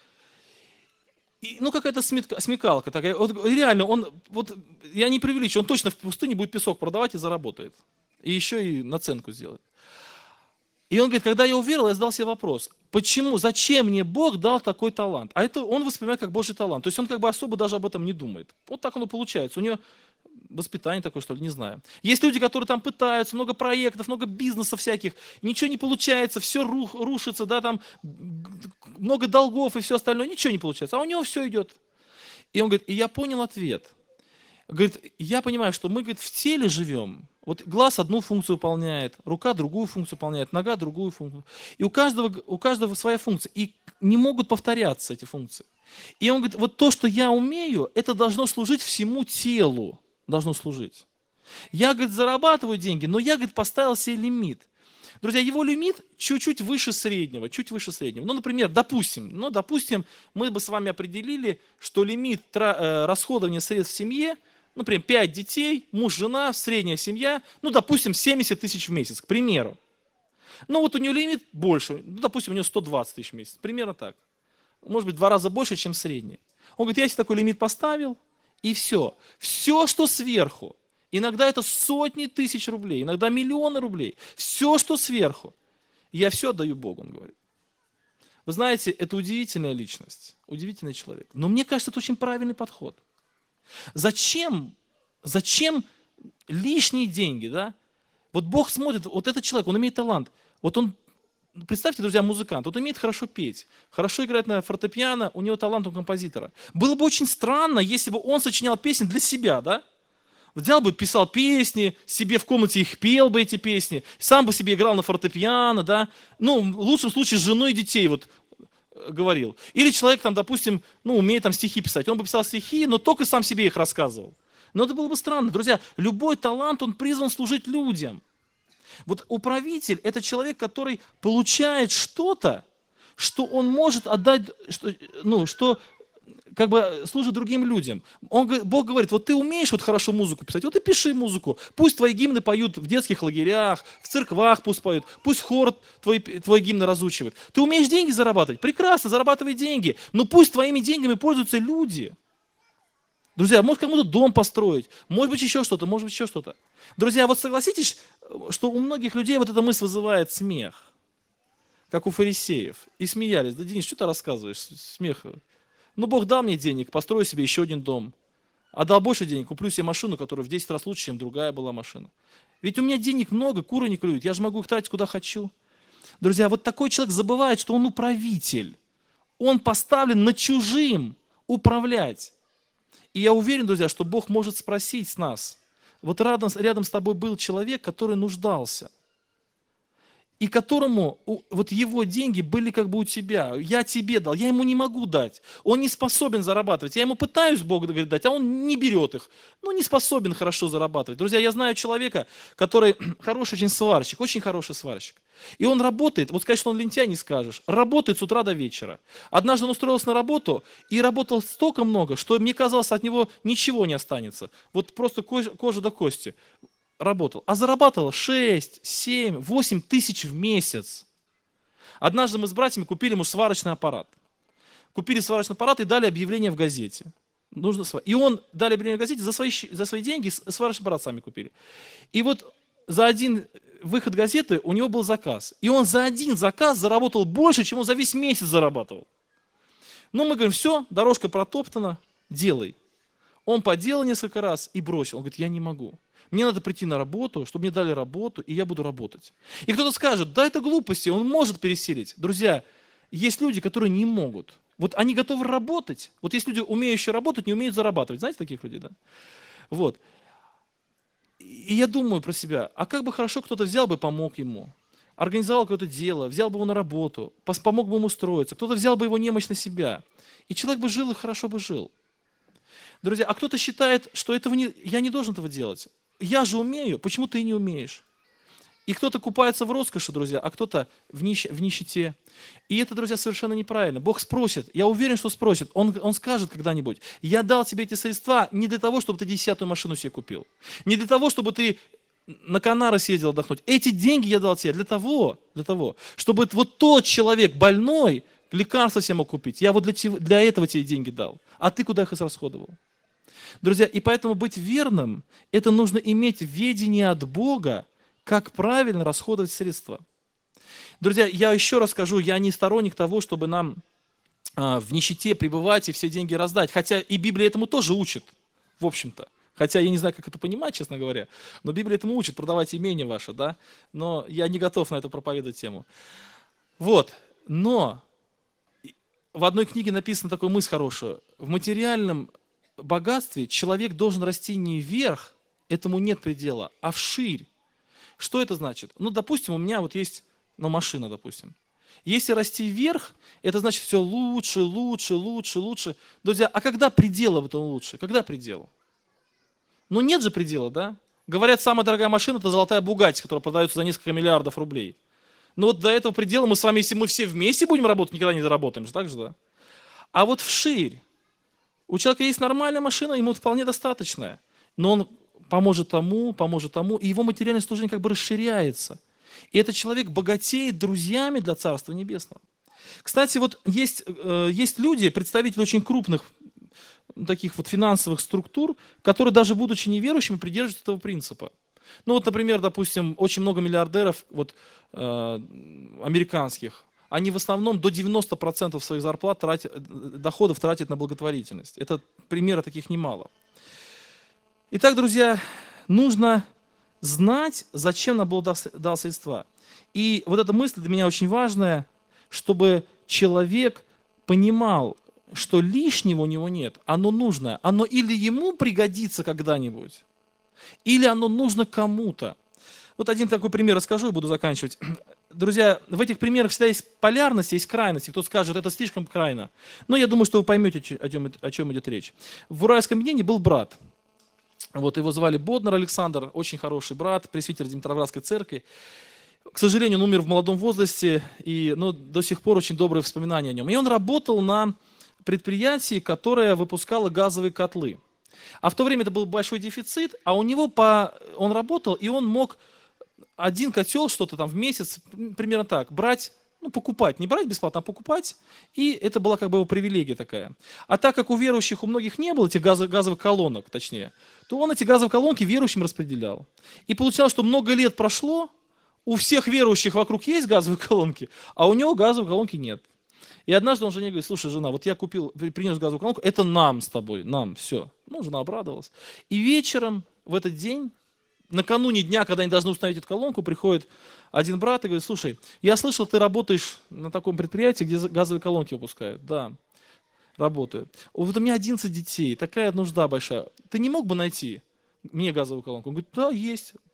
И, какая-то смекалка такая. Вот, реально, я не преувеличиваю, он точно в пустыне будет песок продавать и заработает. И еще и наценку сделает. И он говорит, когда я уверовал, я задал себе вопрос, почему, зачем мне Бог дал такой талант? А это он воспринимает как Божий талант. То есть он как бы особо даже об этом не думает. Вот так оно получается. У него воспитание такое, что ли, не знаю. Есть люди, которые там пытаются, много проектов, много бизнесов всяких, ничего не получается, все рушится, да, там много долгов и все остальное, ничего не получается. А у него все идет. И он говорит, и я понял ответ. Говорит, я понимаю, что мы, говорит, в теле живем. Вот глаз одну функцию выполняет, рука другую функцию выполняет, нога другую функцию. И у каждого своя функция. И не могут повторяться эти функции. И он говорит, вот то, что я умею, это должно служить всему телу. Должно служить. Я, говорит, зарабатываю деньги, но я, говорит, поставил себе лимит. Друзья, его лимит чуть-чуть выше среднего, чуть выше среднего. Например, допустим, мы бы с вами определили, что лимит расходования средств в семье, например, 5 детей, муж, жена, средняя семья, допустим, 70 тысяч в месяц, к примеру. Вот у нее лимит больше, допустим, у нее 120 тысяч в месяц, примерно так. Может быть, в 2 раза больше, чем средний. Он говорит, я себе такой лимит поставил, и все. Все, что сверху, иногда это сотни тысяч рублей, иногда миллионы рублей, все, что сверху, я все отдаю Богу, он говорит. Вы знаете, это удивительная личность, удивительный человек. Но мне кажется, это очень правильный подход. Зачем лишние деньги, да? Вот Бог смотрит, вот этот человек, он имеет талант. Вот он, представьте, друзья, музыкант, он умеет хорошо петь, хорошо играть на фортепиано, у него талант у композитора. Было бы очень странно, если бы он сочинял песни для себя, да? Взял бы, писал песни, себе в комнате их пел бы эти песни, сам бы себе играл на фортепиано, да? В лучшем случае с женой и детей говорил. Или человек там, допустим, умеет там стихи писать. Он бы писал стихи, но только сам себе их рассказывал. Но это было бы странно. Друзья, любой талант, он призван служить людям. Вот управитель – это человек, который получает что-то, что он может отдать, что как бы служит другим людям. Бог говорит, вот ты умеешь хорошо музыку писать, вот и пиши музыку. Пусть твои гимны поют в детских лагерях, в церквах пусть поют, пусть хор твои гимны разучивает. Ты умеешь деньги зарабатывать? Прекрасно, зарабатывай деньги. Но пусть твоими деньгами пользуются люди. Друзья, может кому-то дом построить, может быть еще что-то, может быть еще что-то. Друзья, вот согласитесь, что у многих людей вот эта мысль вызывает смех, как у фарисеев. И смеялись. Да, Денис, что ты рассказываешь? Смех. Бог дал мне денег, построю себе еще один дом. А дал больше денег, куплю себе машину, которая в 10 раз лучше, чем другая была машина. Ведь у меня денег много, куры не клюют, я же могу их тратить куда хочу. Друзья, вот такой человек забывает, что он управитель. Он поставлен на чужим управлять. И я уверен, друзья, что Бог может спросить с нас. Вот рядом с тобой был человек, который нуждался. и которому вот его деньги были как бы у тебя. Я тебе дал, я ему не могу дать. Он не способен зарабатывать. Я ему пытаюсь, Бог говорит, дать, а он не берет их. Ну, не способен хорошо зарабатывать. Друзья, я знаю человека, который хороший очень сварщик, очень хороший сварщик. И он работает, вот сказать, что он лентяй, не скажешь, работает с утра до вечера. Однажды он устроился на работу и работал столько много, что мне казалось, от него ничего не останется. Вот просто кожа до кости. Работал, а зарабатывал 6, 7, 8 тысяч в месяц. Однажды мы с братьями купили ему сварочный аппарат. Купили сварочный аппарат и дали объявление в газете. И он дали объявление в газете, за свои деньги сварочный аппарат сами купили. И вот за один выход газеты у него был заказ. И он за один заказ заработал больше, чем он за весь месяц зарабатывал. Ну, мы говорим, все, дорожка протоптана, делай. Он поделал несколько раз и бросил. Он говорит, я не могу. Мне надо прийти на работу, чтобы мне дали работу, и я буду работать. И кто-то скажет, да это глупости, он может пересилить. Друзья, есть люди, которые не могут. Вот они готовы работать. Вот есть люди, умеющие работать, не умеют зарабатывать. Знаете таких людей, да? Вот. И я думаю про себя, а как бы хорошо кто-то взял бы, помог ему, организовал какое-то дело, взял бы его на работу, помог бы ему устроиться, кто-то взял бы его немощь на себя. И человек бы жил, и хорошо бы жил. Друзья, а кто-то считает, что я не должен этого делать. Я же умею, почему ты не умеешь? И кто-то купается в роскоши, друзья, а кто-то в нищете. И это, друзья, совершенно неправильно. Бог спросит, я уверен, что спросит. Он скажет когда-нибудь, я дал тебе эти средства не для того, чтобы ты 10-ю машину себе купил. Не для того, чтобы ты на Канары съездил отдохнуть. Эти деньги я дал тебе для того, чтобы вот тот человек больной лекарства себе мог купить. Я вот для этого тебе деньги дал. А ты куда их израсходовал? Друзья, и поэтому быть верным, это нужно иметь ведение от Бога, как правильно расходовать средства. Друзья, я еще раз скажу, я не сторонник того, чтобы нам в нищете пребывать и все деньги раздать. Хотя и Библия этому тоже учит, в общем-то. Хотя я не знаю, как это понимать, честно говоря. Но Библия этому учит, продавать имение ваше, да. Но я не готов на эту проповедовать тему. Вот, но в одной книге написана такая мысль хорошая. В материальном богатстве человек должен расти не вверх, этому нет предела, а вширь. Что это значит? Ну, допустим, у меня вот есть, машина, допустим. Если расти вверх, это значит все лучше, лучше, лучше, лучше. Друзья, а когда предела в этом лучше? Когда предел? Ну, нет же предела, да? Говорят, самая дорогая машина – это золотая Бугатти, которая продается за несколько миллиардов рублей. Но вот до этого предела мы с вами, если мы все вместе будем работать, никогда не заработаем, так же, да? А вот вширь. У человека есть нормальная машина, ему вполне достаточная. Но он поможет тому, и его материальное служение как бы расширяется. И этот человек богатеет друзьями для Царства Небесного. Кстати, вот есть люди, представители очень крупных таких вот финансовых структур, которые даже будучи неверующими, придерживаются этого принципа. Ну вот, например, допустим, очень много миллиардеров американских, они в основном до 90% своих зарплат доходов тратят на благотворительность. Это примеры таких немало. Итак, друзья, нужно знать, зачем нам Бог дал средства. И вот эта мысль для меня очень важная, чтобы человек понимал, что лишнего у него нет, оно нужное. Оно или ему пригодится когда-нибудь, или оно нужно кому-то. Вот один такой пример расскажу и буду заканчивать. Друзья, в этих примерах всегда есть полярность, есть крайности. Кто скажет, это слишком крайно. Но я думаю, что вы поймете, о чем идет речь. В Уральском объединении был брат. Вот его звали Боднар Александр, очень хороший брат, пресвитер Димитровградской церкви. К сожалению, он умер в молодом возрасте, но до сих пор очень добрые воспоминания о нем. И он работал на предприятии, которое выпускало газовые котлы. А в то время это был большой дефицит, а у него он работал, и он мог один котел что-то там в месяц, примерно так, брать, покупать, не брать бесплатно, а покупать, и это была как бы его привилегия такая. А так как у верующих у многих не было этих газовых колонок, точнее, то он эти газовые колонки верующим распределял. И получалось, что много лет прошло, у всех верующих вокруг есть газовые колонки, а у него газовой колонки нет. И однажды он жене говорит, слушай, жена, вот я принес газовую колонку, это нам с тобой, нам, все. Жена обрадовалась. И вечером в этот день, накануне дня, когда они должны установить эту колонку, приходит один брат и говорит, слушай, я слышал, ты работаешь на таком предприятии, где газовые колонки выпускают. Да, работаю. Вот у меня 11 детей, такая нужда большая. Ты не мог бы найти мне газовую колонку? Он говорит, да, есть.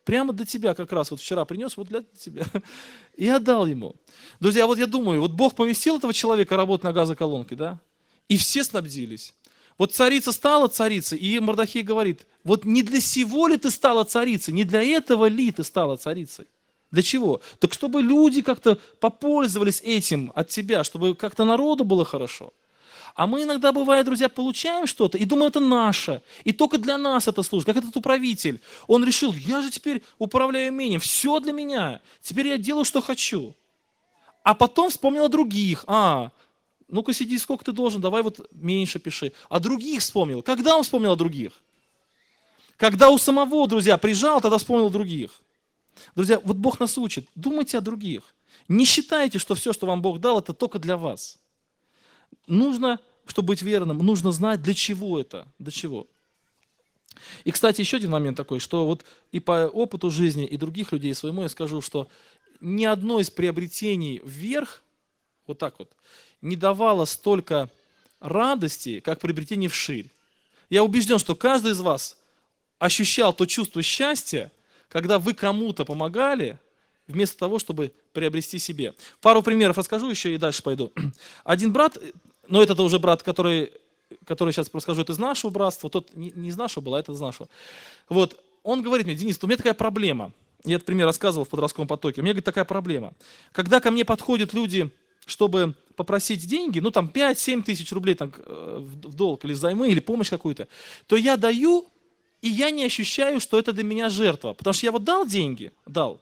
Прямо для тебя как раз, вот вчера принес, вот для тебя. И отдал ему. Друзья, вот я думаю, вот Бог поместил этого человека работать на газоколонке, да? И все снабдились. Вот царица стала царицей, и Мордохей говорит, вот не для сего ли ты стала царицей, не для этого ли ты стала царицей? Для чего? Так чтобы люди как-то попользовались этим от тебя, чтобы как-то народу было хорошо. А мы иногда, бывает, друзья, получаем что-то и думаем, это наше, и только для нас это служит, как этот управитель. Он решил, я же теперь управляю имением, все для меня, теперь я делаю, что хочу. А потом вспомнил о других. Ну-ка сиди, сколько ты должен, давай вот меньше пиши. А других вспомнил. Когда он вспомнил о других? Когда у самого, друзья, прижал, тогда вспомнил о других. Друзья, вот Бог нас учит, думайте о других. Не считайте, что все, что вам Бог дал, это только для вас. Нужно, чтобы быть верным, нужно знать, для чего это, для чего. И, кстати, еще один момент такой, что вот и по опыту жизни, и других людей своему я скажу, что ни одно из приобретений вверх, вот так вот, не давало столько радости, как приобретение вширь. Я убежден, что каждый из вас ощущал то чувство счастья, когда вы кому-то помогали, вместо того, чтобы приобрести себе. Пару примеров расскажу еще и дальше пойду. Один брат, но это уже брат, который сейчас расскажу, это из нашего братства, тот не из нашего был, а это из нашего. Вот, он говорит мне, Денис, у меня такая проблема. Я этот пример рассказывал в подростковом потоке. У меня, говорит, такая проблема. Когда ко мне подходят люди, чтобы попросить деньги, ну там 5-7 тысяч рублей там, в долг или взаймы, или помощь какую-то, то я даю, и я не ощущаю, что это для меня жертва. Потому что я вот дал деньги,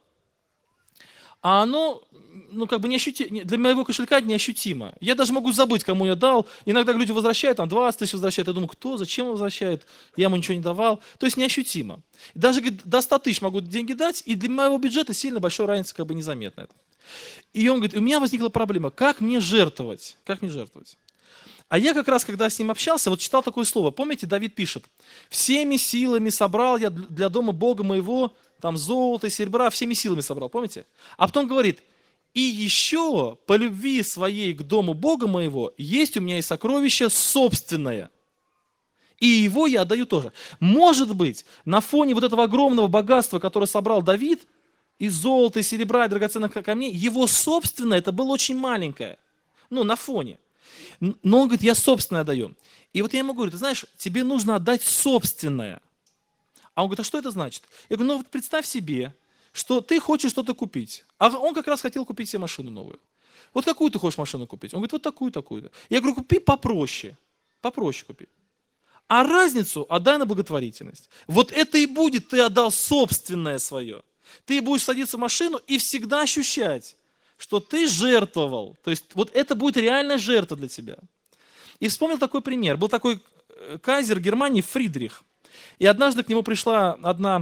а оно, ну, как бы для моего кошелька неощутимо. Я даже могу забыть, кому я дал. Иногда люди возвращают, там 20 тысяч возвращают. Я думаю, кто, зачем он возвращает? Я ему ничего не давал. То есть неощутимо. Даже, говорит, до 100 тысяч могу деньги дать, и для моего бюджета сильно большой разницы как бы незаметна. И он говорит, у меня возникла проблема, как мне жертвовать? Как мне жертвовать? А я как раз, когда с ним общался, вот читал такое слово. Помните, Давид пишет, всеми силами собрал я для дома Бога моего, там золото, серебра, всеми силами собрал, помните? А потом говорит, и еще по любви своей к дому Бога моего есть у меня и сокровище собственное. И его я отдаю тоже. Может быть, на фоне вот этого огромного богатства, которое собрал Давид, из золота, и серебра, и драгоценных камней, его собственное, это было очень маленькое. Ну, на фоне. Но он говорит, я собственное даю. И вот я ему говорю, ты знаешь, тебе нужно отдать собственное. А он говорит, а что это значит? Я говорю, ну вот представь себе, что ты хочешь что-то купить. А он как раз хотел купить себе машину новую. Вот какую ты хочешь машину купить? Он говорит, вот такую, такую. Я говорю, купи попроще. Попроще купи. А разницу отдай на благотворительность. Вот это и будет, ты отдал собственное свое. Ты будешь садиться в машину и всегда ощущать, что ты жертвовал. То есть вот это будет реальная жертва для тебя. И вспомнил такой пример. Был такой кайзер Германии Фридрих. И однажды к нему пришла одна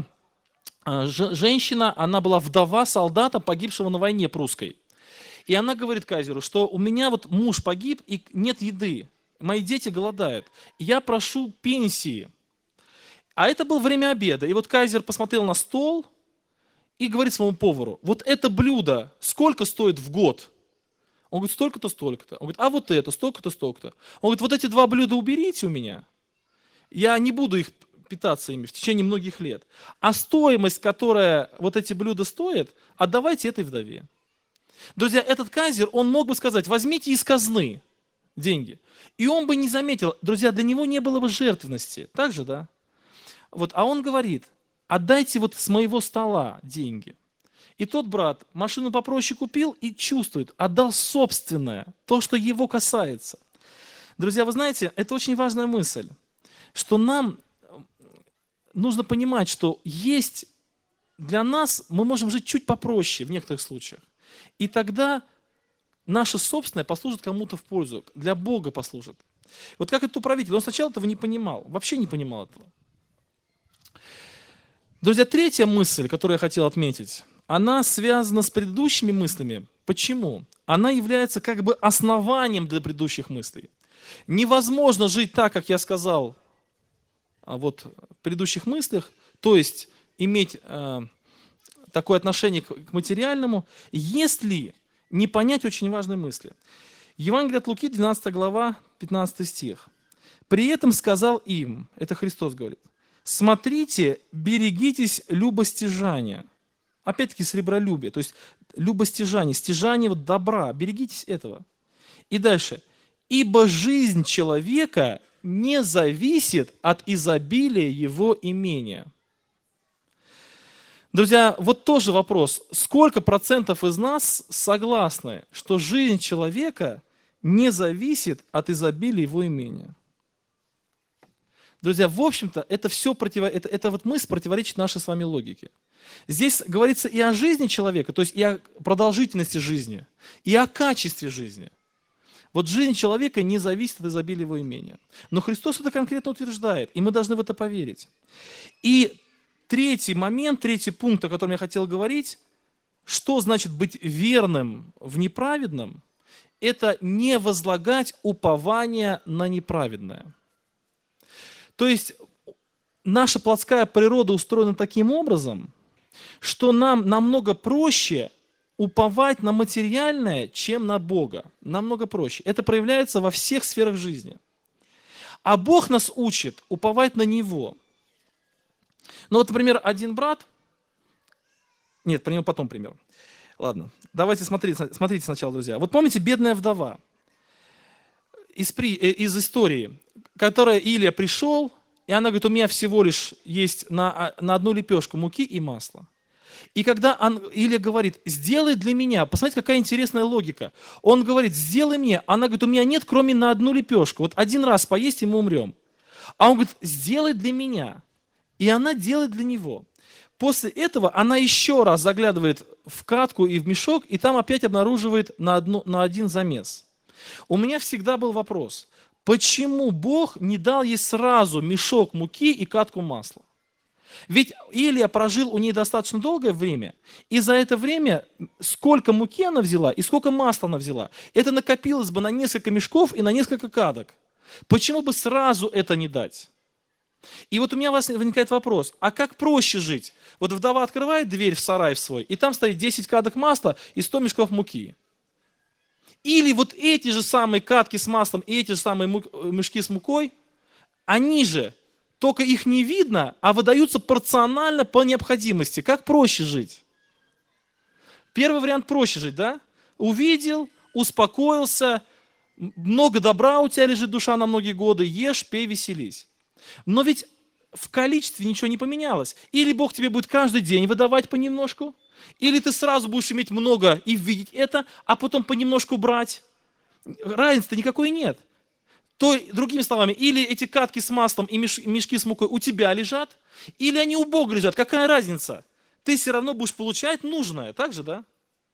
женщина, она была вдова солдата, погибшего на войне прусской. И она говорит кайзеру, что у меня вот муж погиб и нет еды, мои дети голодают, и я прошу пенсии. А это было время обеда. И вот кайзер посмотрел на стол и говорит своему повару, вот это блюдо сколько стоит в год? Он говорит, столько-то, столько-то. Он говорит, а вот это, столько-то, столько-то. Он говорит, вот эти два блюда уберите у меня, я не буду их питаться ими в течение многих лет. А стоимость, которая вот эти блюда стоят, отдавайте этой вдове. Друзья, этот кайзер, он мог бы сказать, возьмите из казны деньги. И он бы не заметил, друзья, для него не было бы жертвенности. Так же, да? Вот, а он говорит, отдайте вот с моего стола деньги. И тот брат машину попроще купил и чувствует, отдал собственное, то, что его касается. Друзья, вы знаете, это очень важная мысль, что нам нужно понимать, что есть для нас, мы можем жить чуть попроще в некоторых случаях. И тогда наше собственное послужит кому-то в пользу, для Бога послужит. Вот как этот управитель, он сначала этого не понимал, вообще не понимал этого. Друзья, третья мысль, которую я хотел отметить, она связана с предыдущими мыслями. Почему? Она является как бы основанием для предыдущих мыслей. Невозможно жить так, как я сказал вот, в предыдущих мыслях, то есть иметь такое отношение к материальному, если не понять очень важные мысли. Евангелие от Луки, 12 глава, 15 стих. «При этом сказал им», это Христос говорит, Смотрите, берегитесь любостяжания. Опять-таки сребролюбие, то есть любостяжание, стяжание вот добра. Берегитесь этого. И дальше. Ибо жизнь человека не зависит от изобилия его имения. Друзья, вот тоже вопрос. Сколько процентов из нас согласны, что жизнь человека не зависит от изобилия его имения? Друзья, в общем-то, это все это вот мысль противоречит нашей с вами логике. Здесь говорится и о жизни человека, то есть и о продолжительности жизни, и о качестве жизни. Вот жизнь человека не зависит от изобилия его имения. Но Христос это конкретно утверждает, и мы должны в это поверить. И третий момент, третий пункт, о котором я хотел говорить, что значит быть верным в неправедном, это не возлагать упование на неправедное. То есть наша плотская природа устроена таким образом, что нам намного проще уповать на материальное, чем на Бога. Намного проще. Это проявляется во всех сферах жизни. А Бог нас учит уповать на Него. Ну вот, например, один брат... Нет, про него потом пример. Ладно, давайте смотрите сначала, друзья. Вот помните, бедная вдова из истории, которая Илия пришел, и она говорит, у меня всего лишь есть на одну лепешку муки и масла. И когда Илия говорит, сделай для меня, посмотрите, какая интересная логика. Он говорит, сделай мне. Она говорит, у меня нет, кроме на одну лепешку. Вот один раз поесть, и мы умрем. А он говорит, сделай для меня. И она делает для него. После этого она еще раз заглядывает в катку и в мешок, и там опять обнаруживает на один замес. У меня всегда был вопрос, почему Бог не дал ей сразу мешок муки и катку масла? Ведь Илия прожил у ней достаточно долгое время, и за это время сколько муки она взяла и сколько масла она взяла, это накопилось бы на несколько мешков и на несколько кадок. Почему бы сразу это не дать? И вот у меня возникает вопрос, а как проще жить? Вот вдова открывает дверь в сарай в свой, и там стоит 10 кадок масла и 100 мешков муки. Или вот эти же самые катки с маслом и эти же самые мешки с мукой, они же, только их не видно, а выдаются порционально по необходимости. Как проще жить? Первый вариант проще жить, да? Увидел, успокоился, много добра у тебя лежит, душа на многие годы, ешь, пей, веселись. Но ведь в количестве ничего не поменялось. Или Бог тебе будет каждый день выдавать понемножку, или ты сразу будешь иметь много и видеть это, а потом понемножку брать. Разницы-то никакой нет. То, другими словами, или эти катки с маслом и мешки с мукой у тебя лежат, или они у Бога лежат. Какая разница? Ты все равно будешь получать нужное. Так же, да?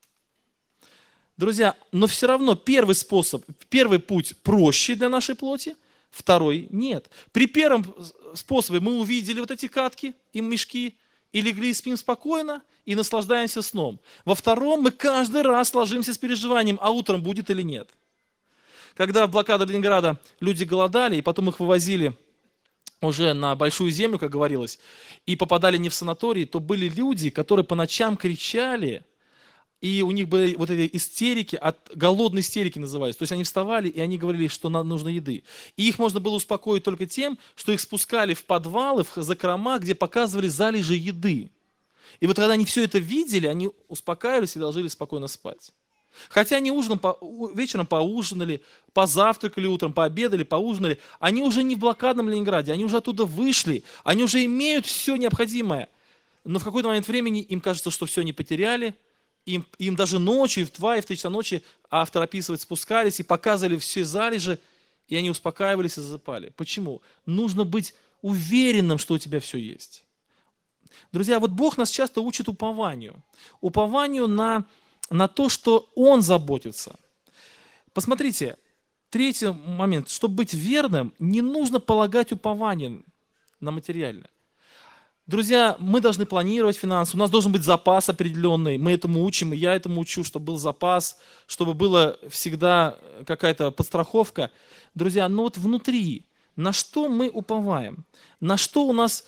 Друзья, но все равно первый путь проще для нашей плоти, второй нет. При первом способе мы увидели вот эти катки и мешки, и легли и спим спокойно, и наслаждаемся сном. Во втором мы каждый раз ложимся с переживанием, а утром будет или нет. Когда в блокаду Ленинграда люди голодали, и потом их вывозили уже на большую землю, как говорилось, и попадали не в санаторий, то были люди, которые по ночам кричали, и у них были вот эти истерики, голодные истерики назывались. То есть они вставали, и они говорили, что нам нужно еды. И их можно было успокоить только тем, что их спускали в подвалы, в закрома, где показывали залежи еды. И вот когда они все это видели, они успокаивались и ложились спокойно спать. Хотя они вечером поужинали, позавтракали утром, пообедали, поужинали, они уже не в блокадном Ленинграде, они уже оттуда вышли, они уже имеют все необходимое. Но в какой-то момент времени им кажется, что все они потеряли, им даже ночью, в 2 и в 3 часа ночи авторописывать спускались и показывали все залежи, и они успокаивались и засыпали. Почему? Нужно быть уверенным, что у тебя все есть. Друзья, вот Бог нас часто учит упованию. Упованию на то, что Он заботится. Посмотрите, третий момент. Чтобы быть верным, не нужно полагать упование на материальное. Друзья, мы должны планировать финансы, у нас должен быть запас определенный, мы этому учим, и я этому учу, чтобы был запас, чтобы была всегда какая-то подстраховка. Друзья, но вот внутри, на что мы уповаем? На что у нас,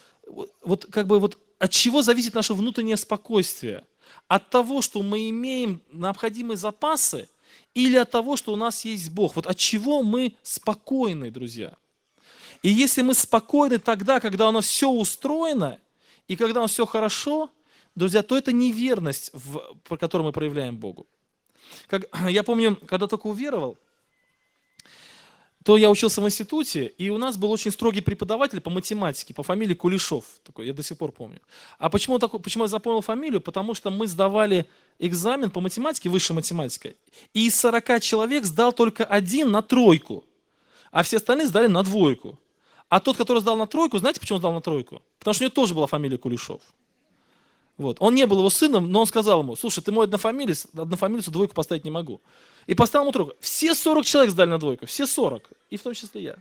от чего зависит наше внутреннее спокойствие? От того, что мы имеем необходимые запасы, или от того, что у нас есть Бог? Вот от чего мы спокойны, друзья? И если мы спокойны тогда, когда у нас все устроено, и когда у нас все хорошо, друзья, то это неверность, которую мы проявляем Богу. Я помню, когда только уверовал, то я учился в институте, и у нас был очень строгий преподаватель по математике, по фамилии Кулешов, такой, я до сих пор помню. А почему я запомнил фамилию? Потому что мы сдавали экзамен по математике, высшей математике, и из 40 человек сдал только один на тройку, а все остальные сдали на двойку. А тот, который сдал на тройку, знаете, почему он сдал на тройку? Потому что у него тоже была фамилия Кулешов. Вот. Он не был его сыном, но он сказал ему: слушай, ты мой однофамилец, двойку поставить не могу. И поставил ему тройку. Все 40 человек сдали на двойку, все 40, и в том числе я.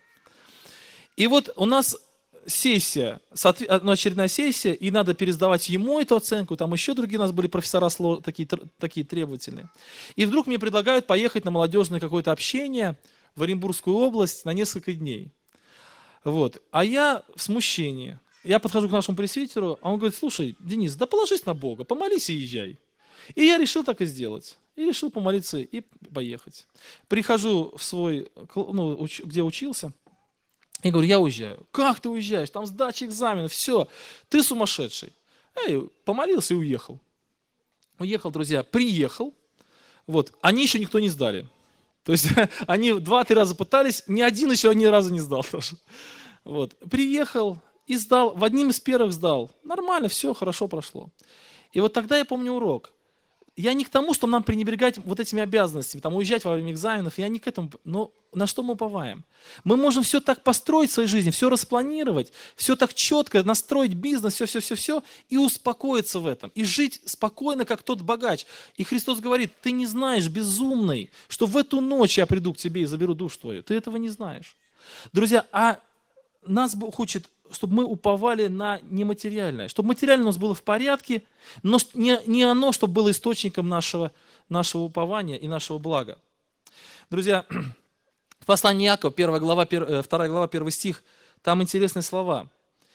И вот у нас сессия, очередная сессия, и надо пересдавать ему эту оценку, там еще другие у нас были профессора такие требовательные. И вдруг мне предлагают поехать на молодежное какое-то общение в Оренбургскую область на несколько дней. Вот. А я в смущении. Я подхожу к нашему пресвитеру, а он говорит: слушай, Денис, да положись на Бога, помолись и езжай. И я решил так и сделать. И решил помолиться и поехать. Прихожу в свой, где учился, и говорю: я уезжаю. Как ты уезжаешь? Там сдача экзаменов, все. Ты сумасшедший. Помолился и уехал. Уехал, друзья, приехал. Вот. Они еще никто не сдали. То есть они 2-3 раза пытались, ни один еще ни разу не сдал тоже. Вот. Приехал и сдал, в одним из первых сдал. Нормально, все хорошо прошло. И вот тогда я помню урок. Я не к тому, что нам пренебрегать вот этими обязанностями, там, уезжать во время экзаменов, я не к этому, но на что мы уповаем? Мы можем все так построить в своей жизни, все распланировать, все так четко настроить бизнес, все, и успокоиться в этом, и жить спокойно, как тот богач. И Христос говорит: ты не знаешь, безумный, что в эту ночь я приду к тебе и заберу душу твою. Ты этого не знаешь. Друзья, а нас Бог хочет, чтобы мы уповали на нематериальное, чтобы материально у нас было в порядке, но не оно, чтобы было источником нашего упования и нашего блага. Друзья, в послании Иакова, 2 глава, 1 стих, там интересные слова.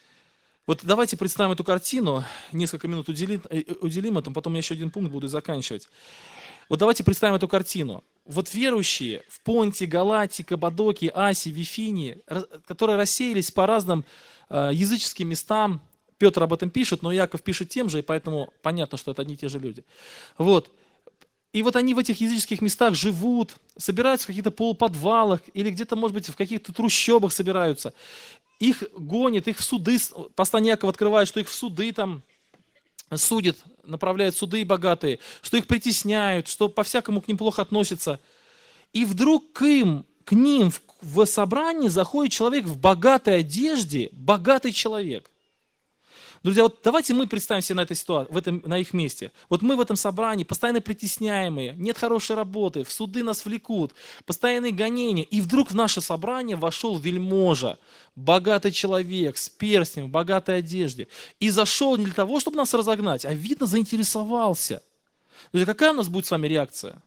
Вот давайте представим эту картину, несколько минут уделим этому, потом я еще один пункт буду заканчивать. Вот давайте представим эту картину. Вот верующие в Понте, Галатии, Каппадокии, Асии, Вифинии, которые рассеялись по разным языческим местам. Петр об этом пишет, но Иаков пишет тем же, и поэтому понятно, что это одни и те же люди. Вот. И вот они в этих языческих местах живут, собираются в каких-то полуподвалах или где-то, может быть, в каких-то трущобах собираются. Их гонят, их в суды, послание Иакова открывает, что их в суды там судят, направляют суды богатые, что их притесняют, что по-всякому к ним плохо относятся. И вдруг к ним в собрании заходит человек в богатой одежде, богатый человек. Друзья, вот давайте мы представим себе на этой ситуации, на их месте. Вот мы в этом собрании, постоянно притесняемые, нет хорошей работы, в суды нас влекут, постоянные гонения. И вдруг в наше собрание вошел вельможа, богатый человек с перстнем, в богатой одежде. И зашел не для того, чтобы нас разогнать, а видно заинтересовался. Друзья, какая у нас будет с вами реакция?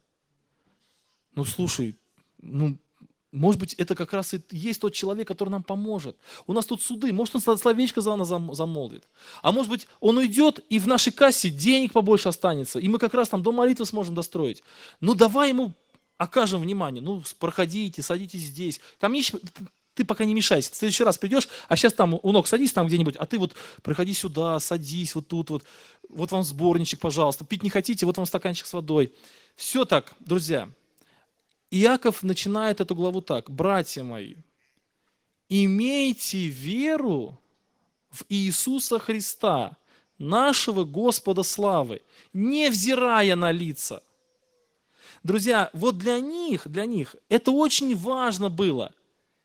Слушай, может быть, это как раз и есть тот человек, который нам поможет. У нас тут суды, может, он словечко за нас замолвит. А может быть, он уйдет, и в нашей кассе денег побольше останется, и мы как раз там до молитвы сможем достроить. Давай ему окажем внимание. Проходите, садитесь здесь. Ты пока не мешайся. В следующий раз придешь, а сейчас там у ног садись там где-нибудь, а ты вот проходи сюда, садись вот тут вот. Вот вам сборничек, пожалуйста. Пить не хотите, вот вам стаканчик с водой. Все так, друзья. Иаков начинает эту главу так: братья мои, имейте веру в Иисуса Христа, нашего Господа славы, невзирая на лица. Друзья, вот для них это очень важно было.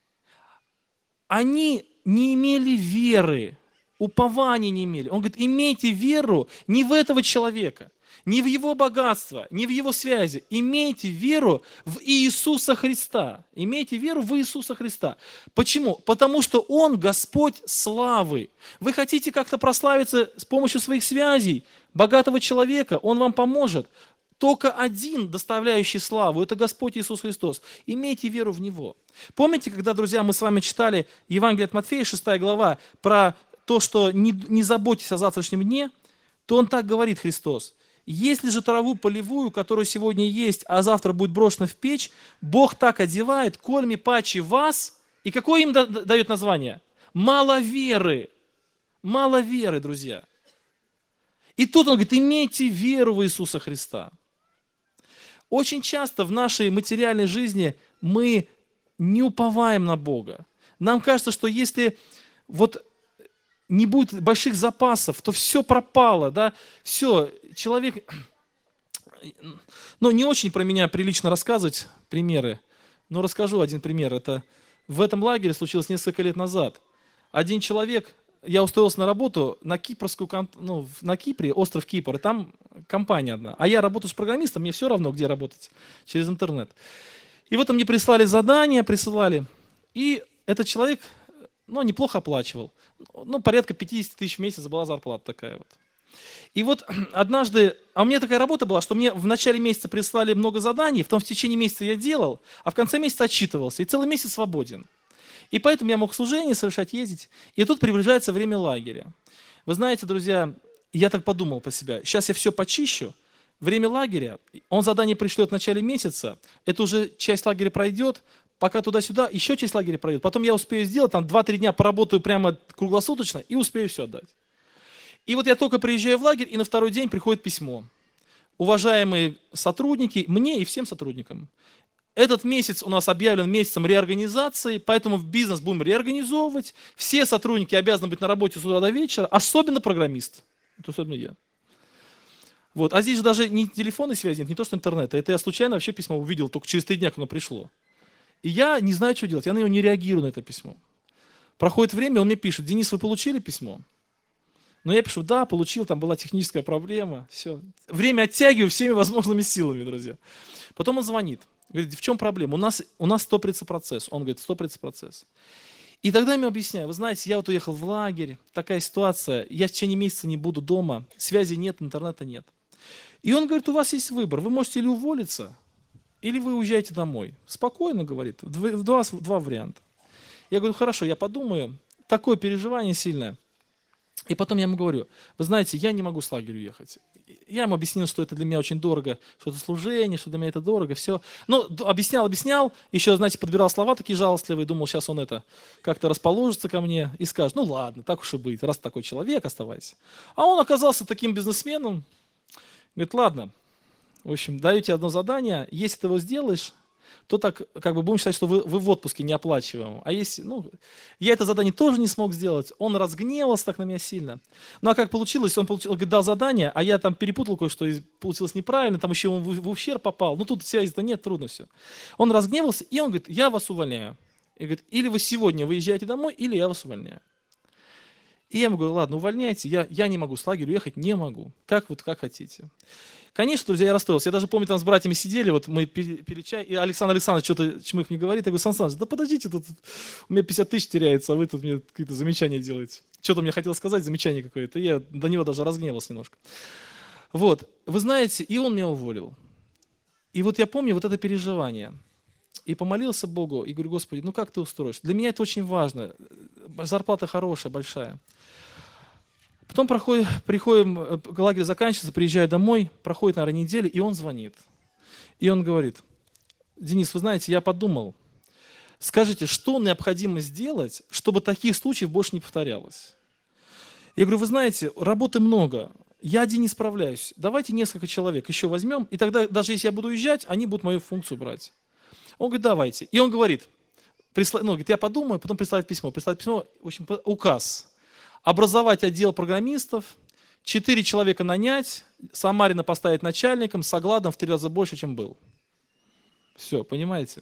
Они не имели веры, упования не имели. Он говорит: имейте веру не в этого человека, не в его богатство, не в его связи. Имейте веру в Иисуса Христа. Имейте веру в Иисуса Христа. Почему? Потому что Он Господь славы. Вы хотите как-то прославиться с помощью своих связей, богатого человека, Он вам поможет. Только один, доставляющий славу, это Господь Иисус Христос. Имейте веру в Него. Помните, когда, друзья, мы с вами читали Евангелие от Матфея, 6 глава, про то, что не заботьтесь о завтрашнем дне, то Он так говорит, Христос: если же траву полевую, которая сегодня есть, а завтра будет брошена в печь, Бог так одевает, кольми паче вас, И какое им дает название? Мало веры. Мало веры, друзья. И тут он говорит, имейте веру в Иисуса Христа. Очень часто в нашей материальной жизни мы не уповаем на Бога. Нам кажется, что если вот не будет больших запасов, то все пропало, да, все, человек, ну, не очень про меня прилично рассказывать примеры, но расскажу один пример. Это в этом лагере случилось несколько лет назад. Один человек, я устроился на работу на кипрскую, ну, на Кипре, остров Кипр, и там компания одна. А я работаю с программистом, мне все равно, где работать, через интернет. И вот мне прислали задание, и этот человек, ну, неплохо оплачивал. Ну, порядка 50 тысяч в месяц была зарплата такая вот. И вот однажды, а у меня такая работа была, что мне в начале месяца прислали много заданий, потом в течение месяца я делал, а в конце месяца отчитывался, и целый месяц свободен. И поэтому я мог служение совершать, ездить. И тут приближается время лагеря. Вы знаете, друзья, я так подумал по себе, сейчас я все почищу, время лагеря, он задание пришлет в начале месяца, это уже часть лагеря пройдет, пока туда-сюда, еще часть лагеря пройдет, потом я успею сделать, там 2-3 дня поработаю прямо круглосуточно и успею все отдать. И вот я только приезжаю в лагерь, и на второй день приходит письмо. Уважаемые сотрудники, мне и всем сотрудникам, этот месяц у нас объявлен месяцем реорганизации, поэтому бизнес будем реорганизовывать. Все сотрудники обязаны быть на работе с утра до вечера, особенно программист. Это особенно я. Вот. А здесь же даже не телефонной связи нет, не то что интернета. Это я случайно вообще письмо увидел, только через 3 дня, как оно пришло. И я не знаю, что делать. Я на него не реагирую, на это письмо. Проходит время, он мне пишет: Денис, вы получили письмо? Но я пишу: да, получил, там была техническая проблема. Все. Время оттягиваю всеми возможными силами, друзья. Потом он звонит. Говорит: в чем проблема? У нас стопорится процесс. Он говорит: стопорится процесс. И тогда я ему объясняю: вы знаете, я вот уехал в лагерь, такая ситуация, я в течение месяца не буду дома, связи нет, интернета нет. И он говорит: у вас есть выбор, вы можете или уволиться, или вы уезжаете домой. Спокойно, говорит, два варианта. Я говорю: хорошо, я подумаю, такое переживание сильное. И потом я ему говорю: вы знаете, я не могу с лагеря уехать. Я ему объяснил, что это для меня очень дорого, что это служение, что для меня это дорого, все. Ну, объяснял, еще, знаете, подбирал слова такие жалостливые, думал, сейчас он это как-то расположится ко мне и скажет: ну ладно, так уж и быть, раз такой человек, оставайся. А он оказался таким бизнесменом, говорит: ладно, в общем, даю тебе одно задание, если ты его сделаешь, то так как бы будем считать, что вы в отпуске неоплачиваемом. А если, ну, я это задание тоже не смог сделать, он разгневался так на меня сильно. Ну а как получилось, он говорит, дал задание, а я там перепутал кое-что, и получилось неправильно, там еще он в ущерб попал, ну тут связи-то нет, трудно все. Он разгневался, и он говорит: я вас увольняю. И говорит: или вы сегодня выезжаете домой, или я вас увольняю. И я ему говорю: ладно, увольняйте, я не могу с лагеря уехать, не могу, как хотите. Конечно, друзья, я расстроился. Я даже помню, там с братьями сидели, вот мы пили чай, и Александр Александрович что-то чмых мне говорит. Я говорю: Сан Саныч, да подождите, тут у меня 50 тысяч теряется, а вы тут мне какие-то замечания делаете. Что-то мне хотел сказать, замечание какое-то. Я до него даже разгневался немножко. Вот, вы знаете, и он меня уволил. И вот я помню вот это переживание. И помолился Богу, и говорю: Господи, ну как ты устроишь? Для меня это очень важно. Зарплата хорошая, большая. Потом приходим, лагерь заканчивается, приезжаю домой, проходит, наверное, неделя, и он звонит. И он говорит: Денис, вы знаете, я подумал, скажите, что необходимо сделать, чтобы таких случаев больше не повторялось? Я говорю: вы знаете, работы много, я один не справляюсь, давайте несколько человек еще возьмем, и тогда, даже если я буду уезжать, они будут мою функцию брать. Он говорит: давайте. И он говорит, говорит, я подумаю, потом присылает письмо, в общем, указ. Образовать отдел программистов, 4 человека нанять, Самарина поставить начальником, с окладом в 3 раза больше, чем был. Все, понимаете?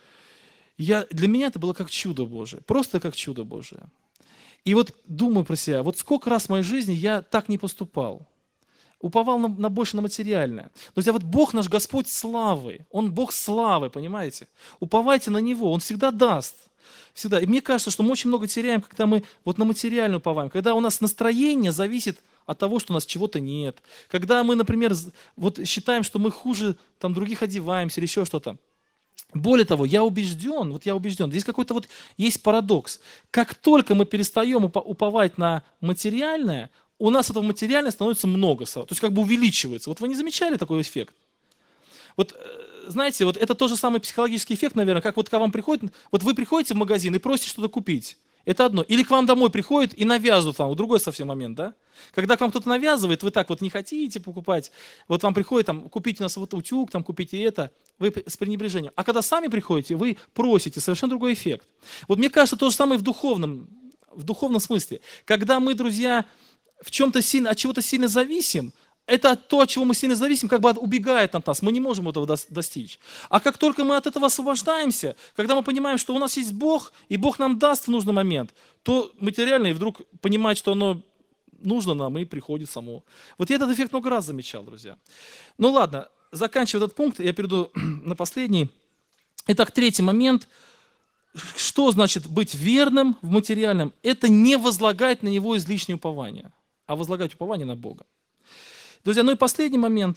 Для меня это было как чудо Божие, просто как чудо Божие. И вот думаю про себя, вот сколько раз в моей жизни я так не поступал. Уповал больше на материальное. Друзья, вот Бог наш Господь славы, Он Бог славы, понимаете? Уповайте на Него, Он всегда даст. Всегда. И мне кажется, что мы очень много теряем, когда мы вот на материальную уповаем, когда у нас настроение зависит от того, что у нас чего-то нет. Когда мы, например, вот считаем, что мы хуже там, других одеваемся или еще что-то. Более того, я убежден, здесь какой-то вот есть парадокс. Как только мы перестаем уповать на материальное, у нас этого материального становится много сразу, то есть как бы увеличивается. Вот вы не замечали такой эффект? Вот знаете, вот это тоже самый психологический эффект, наверное, как вот когда вам приходит, вот вы приходите в магазин и просите что-то купить. Это одно. Или к вам домой приходит и навязывают вам, вот другой совсем момент, да? Когда к вам кто-то навязывает, вы так вот не хотите покупать, вот вам приходит там, купите у нас вот утюг, там купите это, вы с пренебрежением. А когда сами приходите, вы просите, совершенно другой эффект. Вот мне кажется, то же самое в духовном смысле. Когда мы, друзья, в чем-то сильно, от чего-то сильно зависим, это то, от чего мы сильно зависим, как бы убегает от нас, мы не можем этого достичь. А как только мы от этого освобождаемся, когда мы понимаем, что у нас есть Бог, и Бог нам даст в нужный момент, то материально и вдруг понимать, что оно нужно нам, и приходит само. Вот я этот эффект много раз замечал, друзья. Ну ладно, заканчивая этот пункт, я перейду на последний. Итак, третий момент. Что значит быть верным в материальном? Это не возлагать на него излишнее упование, а возлагать упование на Бога. Друзья, ну и последний момент.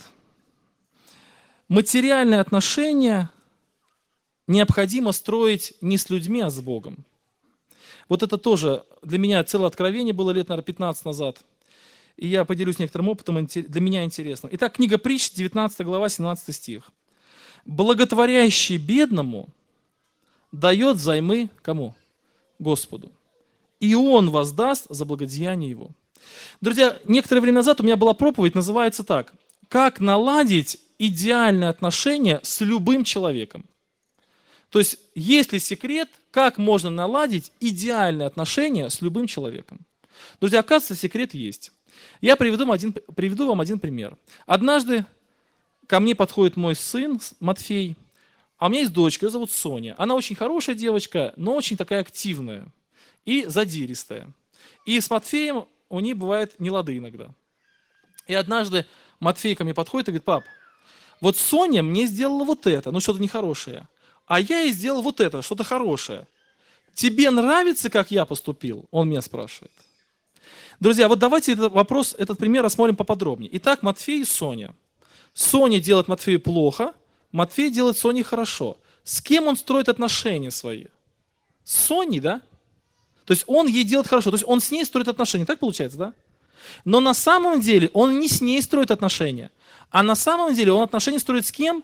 Материальные отношения необходимо строить не с людьми, а с Богом. Вот это тоже для меня целое откровение было лет, наверное, 15 назад. И я поделюсь некоторым опытом, для меня интересным. Итак, книга Притч, 19 глава, 17 стих. «Благотворящий бедному дает взаймы кому? Господу. И Он воздаст за благодеяние Его». Друзья, некоторое время назад у меня была проповедь, называется так. «Как наладить идеальные отношения с любым человеком». То есть, есть ли секрет, как можно наладить идеальные отношения с любым человеком? Друзья, оказывается, секрет есть. Я приведу вам один пример. Однажды ко мне подходит мой сын Матфей, а у меня есть дочка, ее зовут Соня. Она очень хорошая девочка, но очень такая активная и задиристая. И с Матфеем у них бывает нелады иногда. И однажды Матфей ко мне подходит и говорит: пап, вот Соня мне сделала вот это, ну что-то нехорошее, а я ей сделал вот это, что-то хорошее. Тебе нравится, как я поступил? Он меня спрашивает. Друзья, вот давайте этот пример рассмотрим поподробнее. Итак, Матфей и Соня. Соня делает Матфею плохо, Матфей делает Соне хорошо. С кем он строит отношения свои? С Соней, да? То есть он ей делает хорошо, то есть он с ней строит отношения, так получается, да? Но на самом деле он не с ней строит отношения, а на самом деле он отношения строит с кем?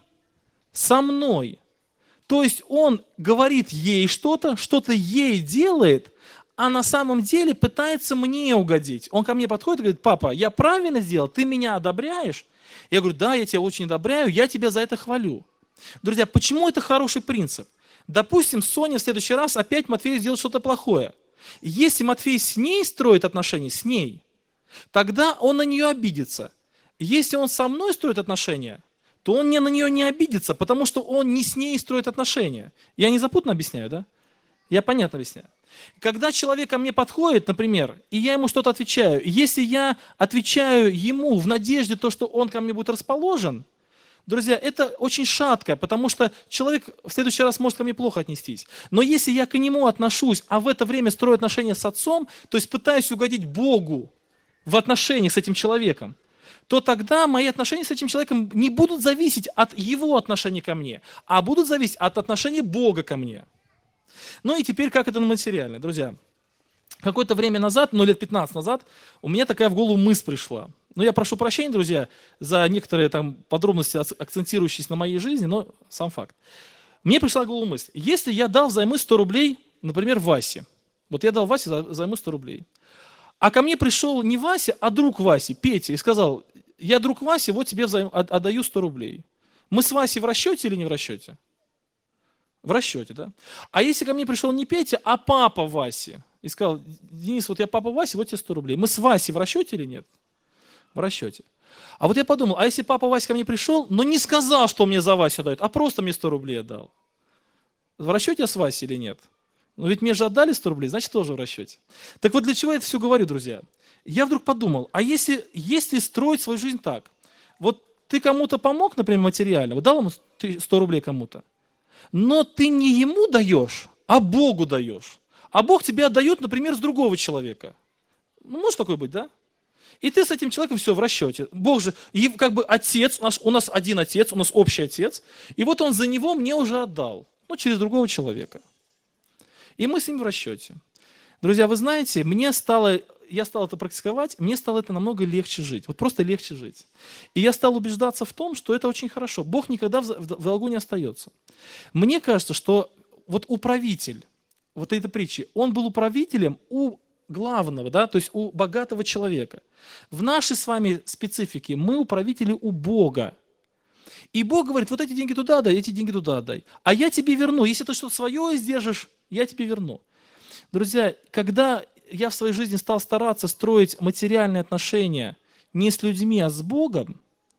Со мной. То есть он говорит ей что-то ей делает, а на самом деле пытается мне угодить. Он ко мне подходит и говорит: папа, я правильно сделал, ты меня одобряешь? Я говорю: да, я тебя очень одобряю, я тебя за это хвалю. Друзья, почему это хороший принцип? Допустим, Соня в следующий раз опять Матфею сделает что-то плохое. Если Матфей с ней строит отношения, с ней, тогда он на нее обидится. Если он со мной строит отношения, то он на нее не обидится, потому что он не с ней строит отношения. Я не запутанно объясняю, да? Я понятно объясняю. Когда человек ко мне подходит, например, и я ему что-то отвечаю, если я отвечаю ему в надежде, что он ко мне будет расположен, друзья, это очень шатко, потому что человек в следующий раз может ко мне плохо отнестись. Но если я к нему отношусь, а в это время строю отношения с отцом, то есть пытаюсь угодить Богу в отношениях с этим человеком, то тогда мои отношения с этим человеком не будут зависеть от его отношения ко мне, а будут зависеть от отношения Бога ко мне. Ну и теперь как это материально, друзья. Какое-то время назад, лет 15 назад, у меня такая в голову мысль пришла. Я прошу прощения, друзья, за некоторые там подробности, акцентирующиеся на моей жизни, но сам факт. Мне пришла в голову мысль: если я дал взаймы 100 рублей, например, Васе, вот я дал Васе взаймы 100 рублей, а ко мне пришел не Вася, а друг Васи, Петя, и сказал: я друг Васи, вот тебе отдаю 100 рублей. Мы с Васей в расчете или не в расчете? В расчете, да? А если ко мне пришел не Петя, а папа Васи, и сказал: Денис, вот я папа Васи, вот тебе 100 рублей. Мы с Васей в расчете или нет? В расчете. А вот я подумал, а если папа Вася ко мне пришел, но не сказал, что мне за Васю дает, а просто мне 100 рублей отдал? В расчете я с Васей или нет? Ведь мне же отдали 100 рублей, значит тоже в расчете. Так вот для чего я это все говорю, друзья? Я вдруг подумал, а если строить свою жизнь так? Вот ты кому-то помог, например, материально, вот дал ему 100 рублей кому-то, но ты не ему даешь, а Богу даешь. А Бог тебе отдает, например, с другого человека. Может такое быть, да? И ты с этим человеком все в расчете. Бог же, как бы отец, у нас один отец, у нас общий отец, и вот он за него мне уже отдал, через другого человека. И мы с ним в расчете. Друзья, вы знаете, мне стало я стал это практиковать, мне стало это намного легче жить. Вот просто легче жить. И я стал убеждаться в том, что это очень хорошо. Бог никогда в долгу не остается. Мне кажется, что вот управитель вот этой притчи, он был управителем у главного, да, то есть у богатого человека. В нашей с вами специфике мы управители у Бога. И Бог говорит, вот эти деньги туда отдай, эти деньги туда отдай. А я тебе верну. Если ты что-то свое сдержишь, я тебе верну. Друзья, когда я в своей жизни стал стараться строить материальные отношения не с людьми, а с Богом,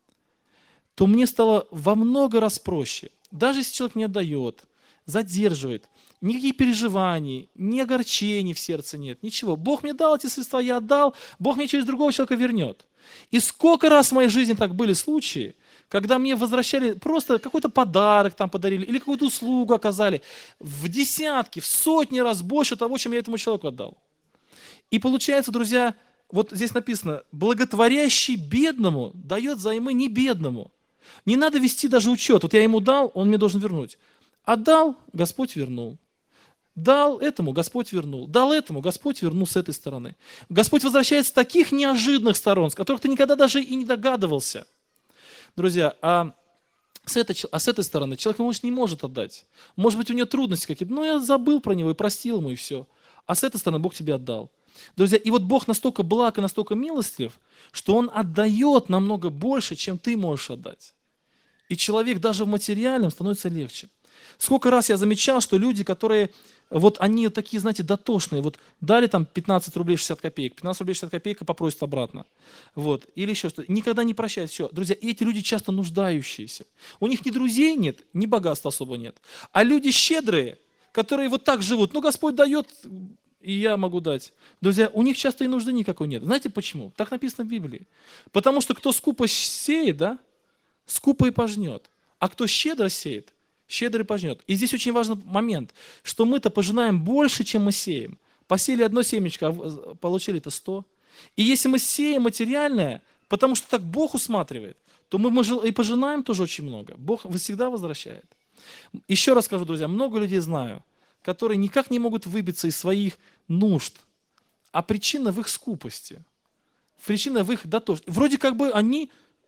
то мне стало во много раз проще. Даже если человек не отдает, задерживает, никаких переживаний, ни огорчений в сердце нет, ничего. Бог мне дал эти средства, я отдал, Бог мне через другого человека вернет. И сколько раз в моей жизни так были случаи, когда мне возвращали просто какой-то подарок там подарили или какую-то услугу оказали в десятки, в сотни раз больше того, чем я этому человеку отдал. И получается, друзья, вот здесь написано, благотворящий бедному дает взаймы не бедному. Не надо вести даже учет. Вот я ему дал, он мне должен вернуть. Отдал, Господь вернул. Дал этому, Господь вернул. Дал этому, Господь вернул с этой стороны. Господь возвращает с таких неожиданных сторон, с которых ты никогда даже и не догадывался. Друзья, с этой стороны человек, может, не может отдать. Может быть, у него трудности какие-то. Но я забыл про него и простил ему, и все. А с этой стороны Бог тебе отдал. Друзья, и вот Бог настолько благ и настолько милостлив, что Он отдает намного больше, чем ты можешь отдать. И человек даже в материальном становится легче. Сколько раз я замечал, что люди, которые, вот они такие, знаете, дотошные, вот дали там 15 рублей 60 копеек, 15 рублей 60 копеек и попросят обратно. Вот, или еще что-то. Никогда не прощают. Все. Друзья, и эти люди часто нуждающиеся. У них ни друзей нет, ни богатства особо нет. А люди щедрые, которые вот так живут, ну, Господь дает, и я могу дать. Друзья, у них часто и нужды никакой нет. Знаете почему? Так написано в Библии. Потому что кто скупо сеет, да, скупо и пожнет. А кто щедро сеет, щедро и пожнет. И здесь очень важный момент, что мы-то пожинаем больше, чем мы сеем. Посеяли одно семечко, а получили это 100. И если мы сеем материальное, потому что так Бог усматривает, то мы и пожинаем тоже очень много. Бог всегда возвращает. Еще раз скажу, друзья, много людей знаю, которые никак не могут выбиться из своих нужд, а причина в их скупости, причина в их дотошности. Вроде как бы они,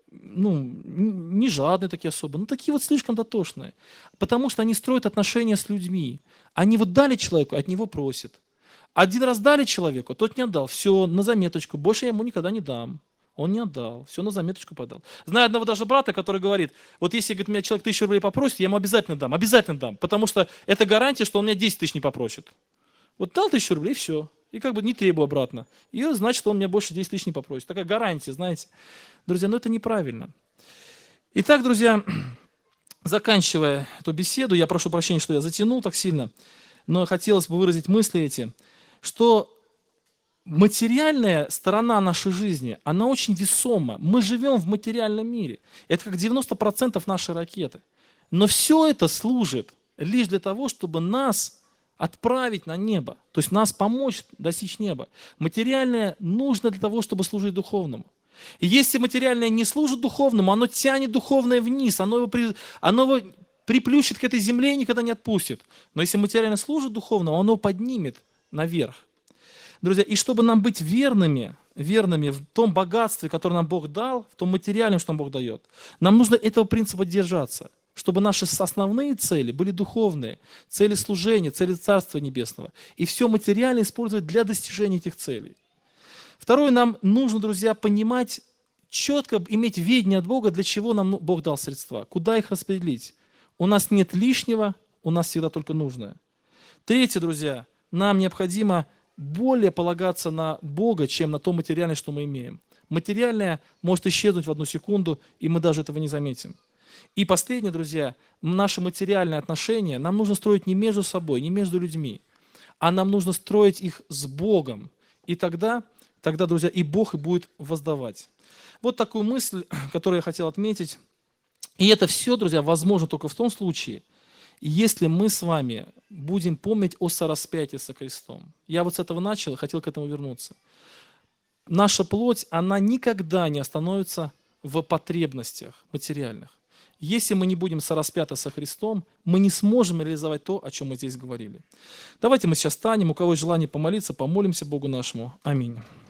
не жадные такие особо, но такие вот слишком дотошные, потому что они строят отношения с людьми. Они вот дали человеку, от него просят. Один раз дали человеку, тот не отдал, все, на заметочку, больше я ему никогда не дам. Он не отдал, все на заметочку подал. Знаю одного даже брата, который говорит, вот если, говорит, меня человек 1000 рублей попросит, я ему обязательно дам, потому что это гарантия, что он меня 10 тысяч не попросит. Вот дал 1000 рублей, все, и как бы не требую обратно. И значит, он меня больше 10 тысяч не попросит. Такая гарантия, знаете. Друзья, это неправильно. Итак, друзья, заканчивая эту беседу, я прошу прощения, что я затянул так сильно, но хотелось бы выразить мысли эти, что материальная сторона нашей жизни, она очень весома. Мы живем в материальном мире. Это как 90% нашей ракеты. Но все это служит лишь для того, чтобы нас отправить на небо. То есть нас помочь достичь неба. Материальное нужно для того, чтобы служить духовному. И если материальное не служит духовному, оно тянет духовное вниз, оно его приплющит к этой земле и никогда не отпустит. Но если материальное служит духовному, оно поднимет наверх. Друзья, и чтобы нам быть верными в том богатстве, которое нам Бог дал, в том материальном, что нам Бог дает, нам нужно этого принципа держаться, чтобы наши основные цели были духовные, цели служения, цели Царства Небесного. И все материальное использовать для достижения этих целей. Второе, нам нужно, друзья, понимать, четко иметь ведение от Бога, для чего нам Бог дал средства, куда их распределить. У нас нет лишнего, у нас всегда только нужное. Третье, друзья, нам необходимо более полагаться на Бога, чем на то материальное, что мы имеем. Материальное может исчезнуть в 1 секунду, и мы даже этого не заметим. И последнее, друзья, наши материальные отношения нам нужно строить не между собой, не между людьми, а нам нужно строить их с Богом. И тогда, друзья, и Бог и будет воздавать. Вот такую мысль, которую я хотел отметить. И это все, друзья, возможно только в том случае, если мы с вами будем помнить о сораспятии со Христом. Я вот с этого начал и хотел к этому вернуться. Наша плоть, она никогда не остановится в потребностях материальных. Если мы не будем сораспяты со Христом, мы не сможем реализовать то, о чем мы здесь говорили. Давайте мы сейчас встанем, у кого есть желание помолиться, помолимся Богу нашему. Аминь.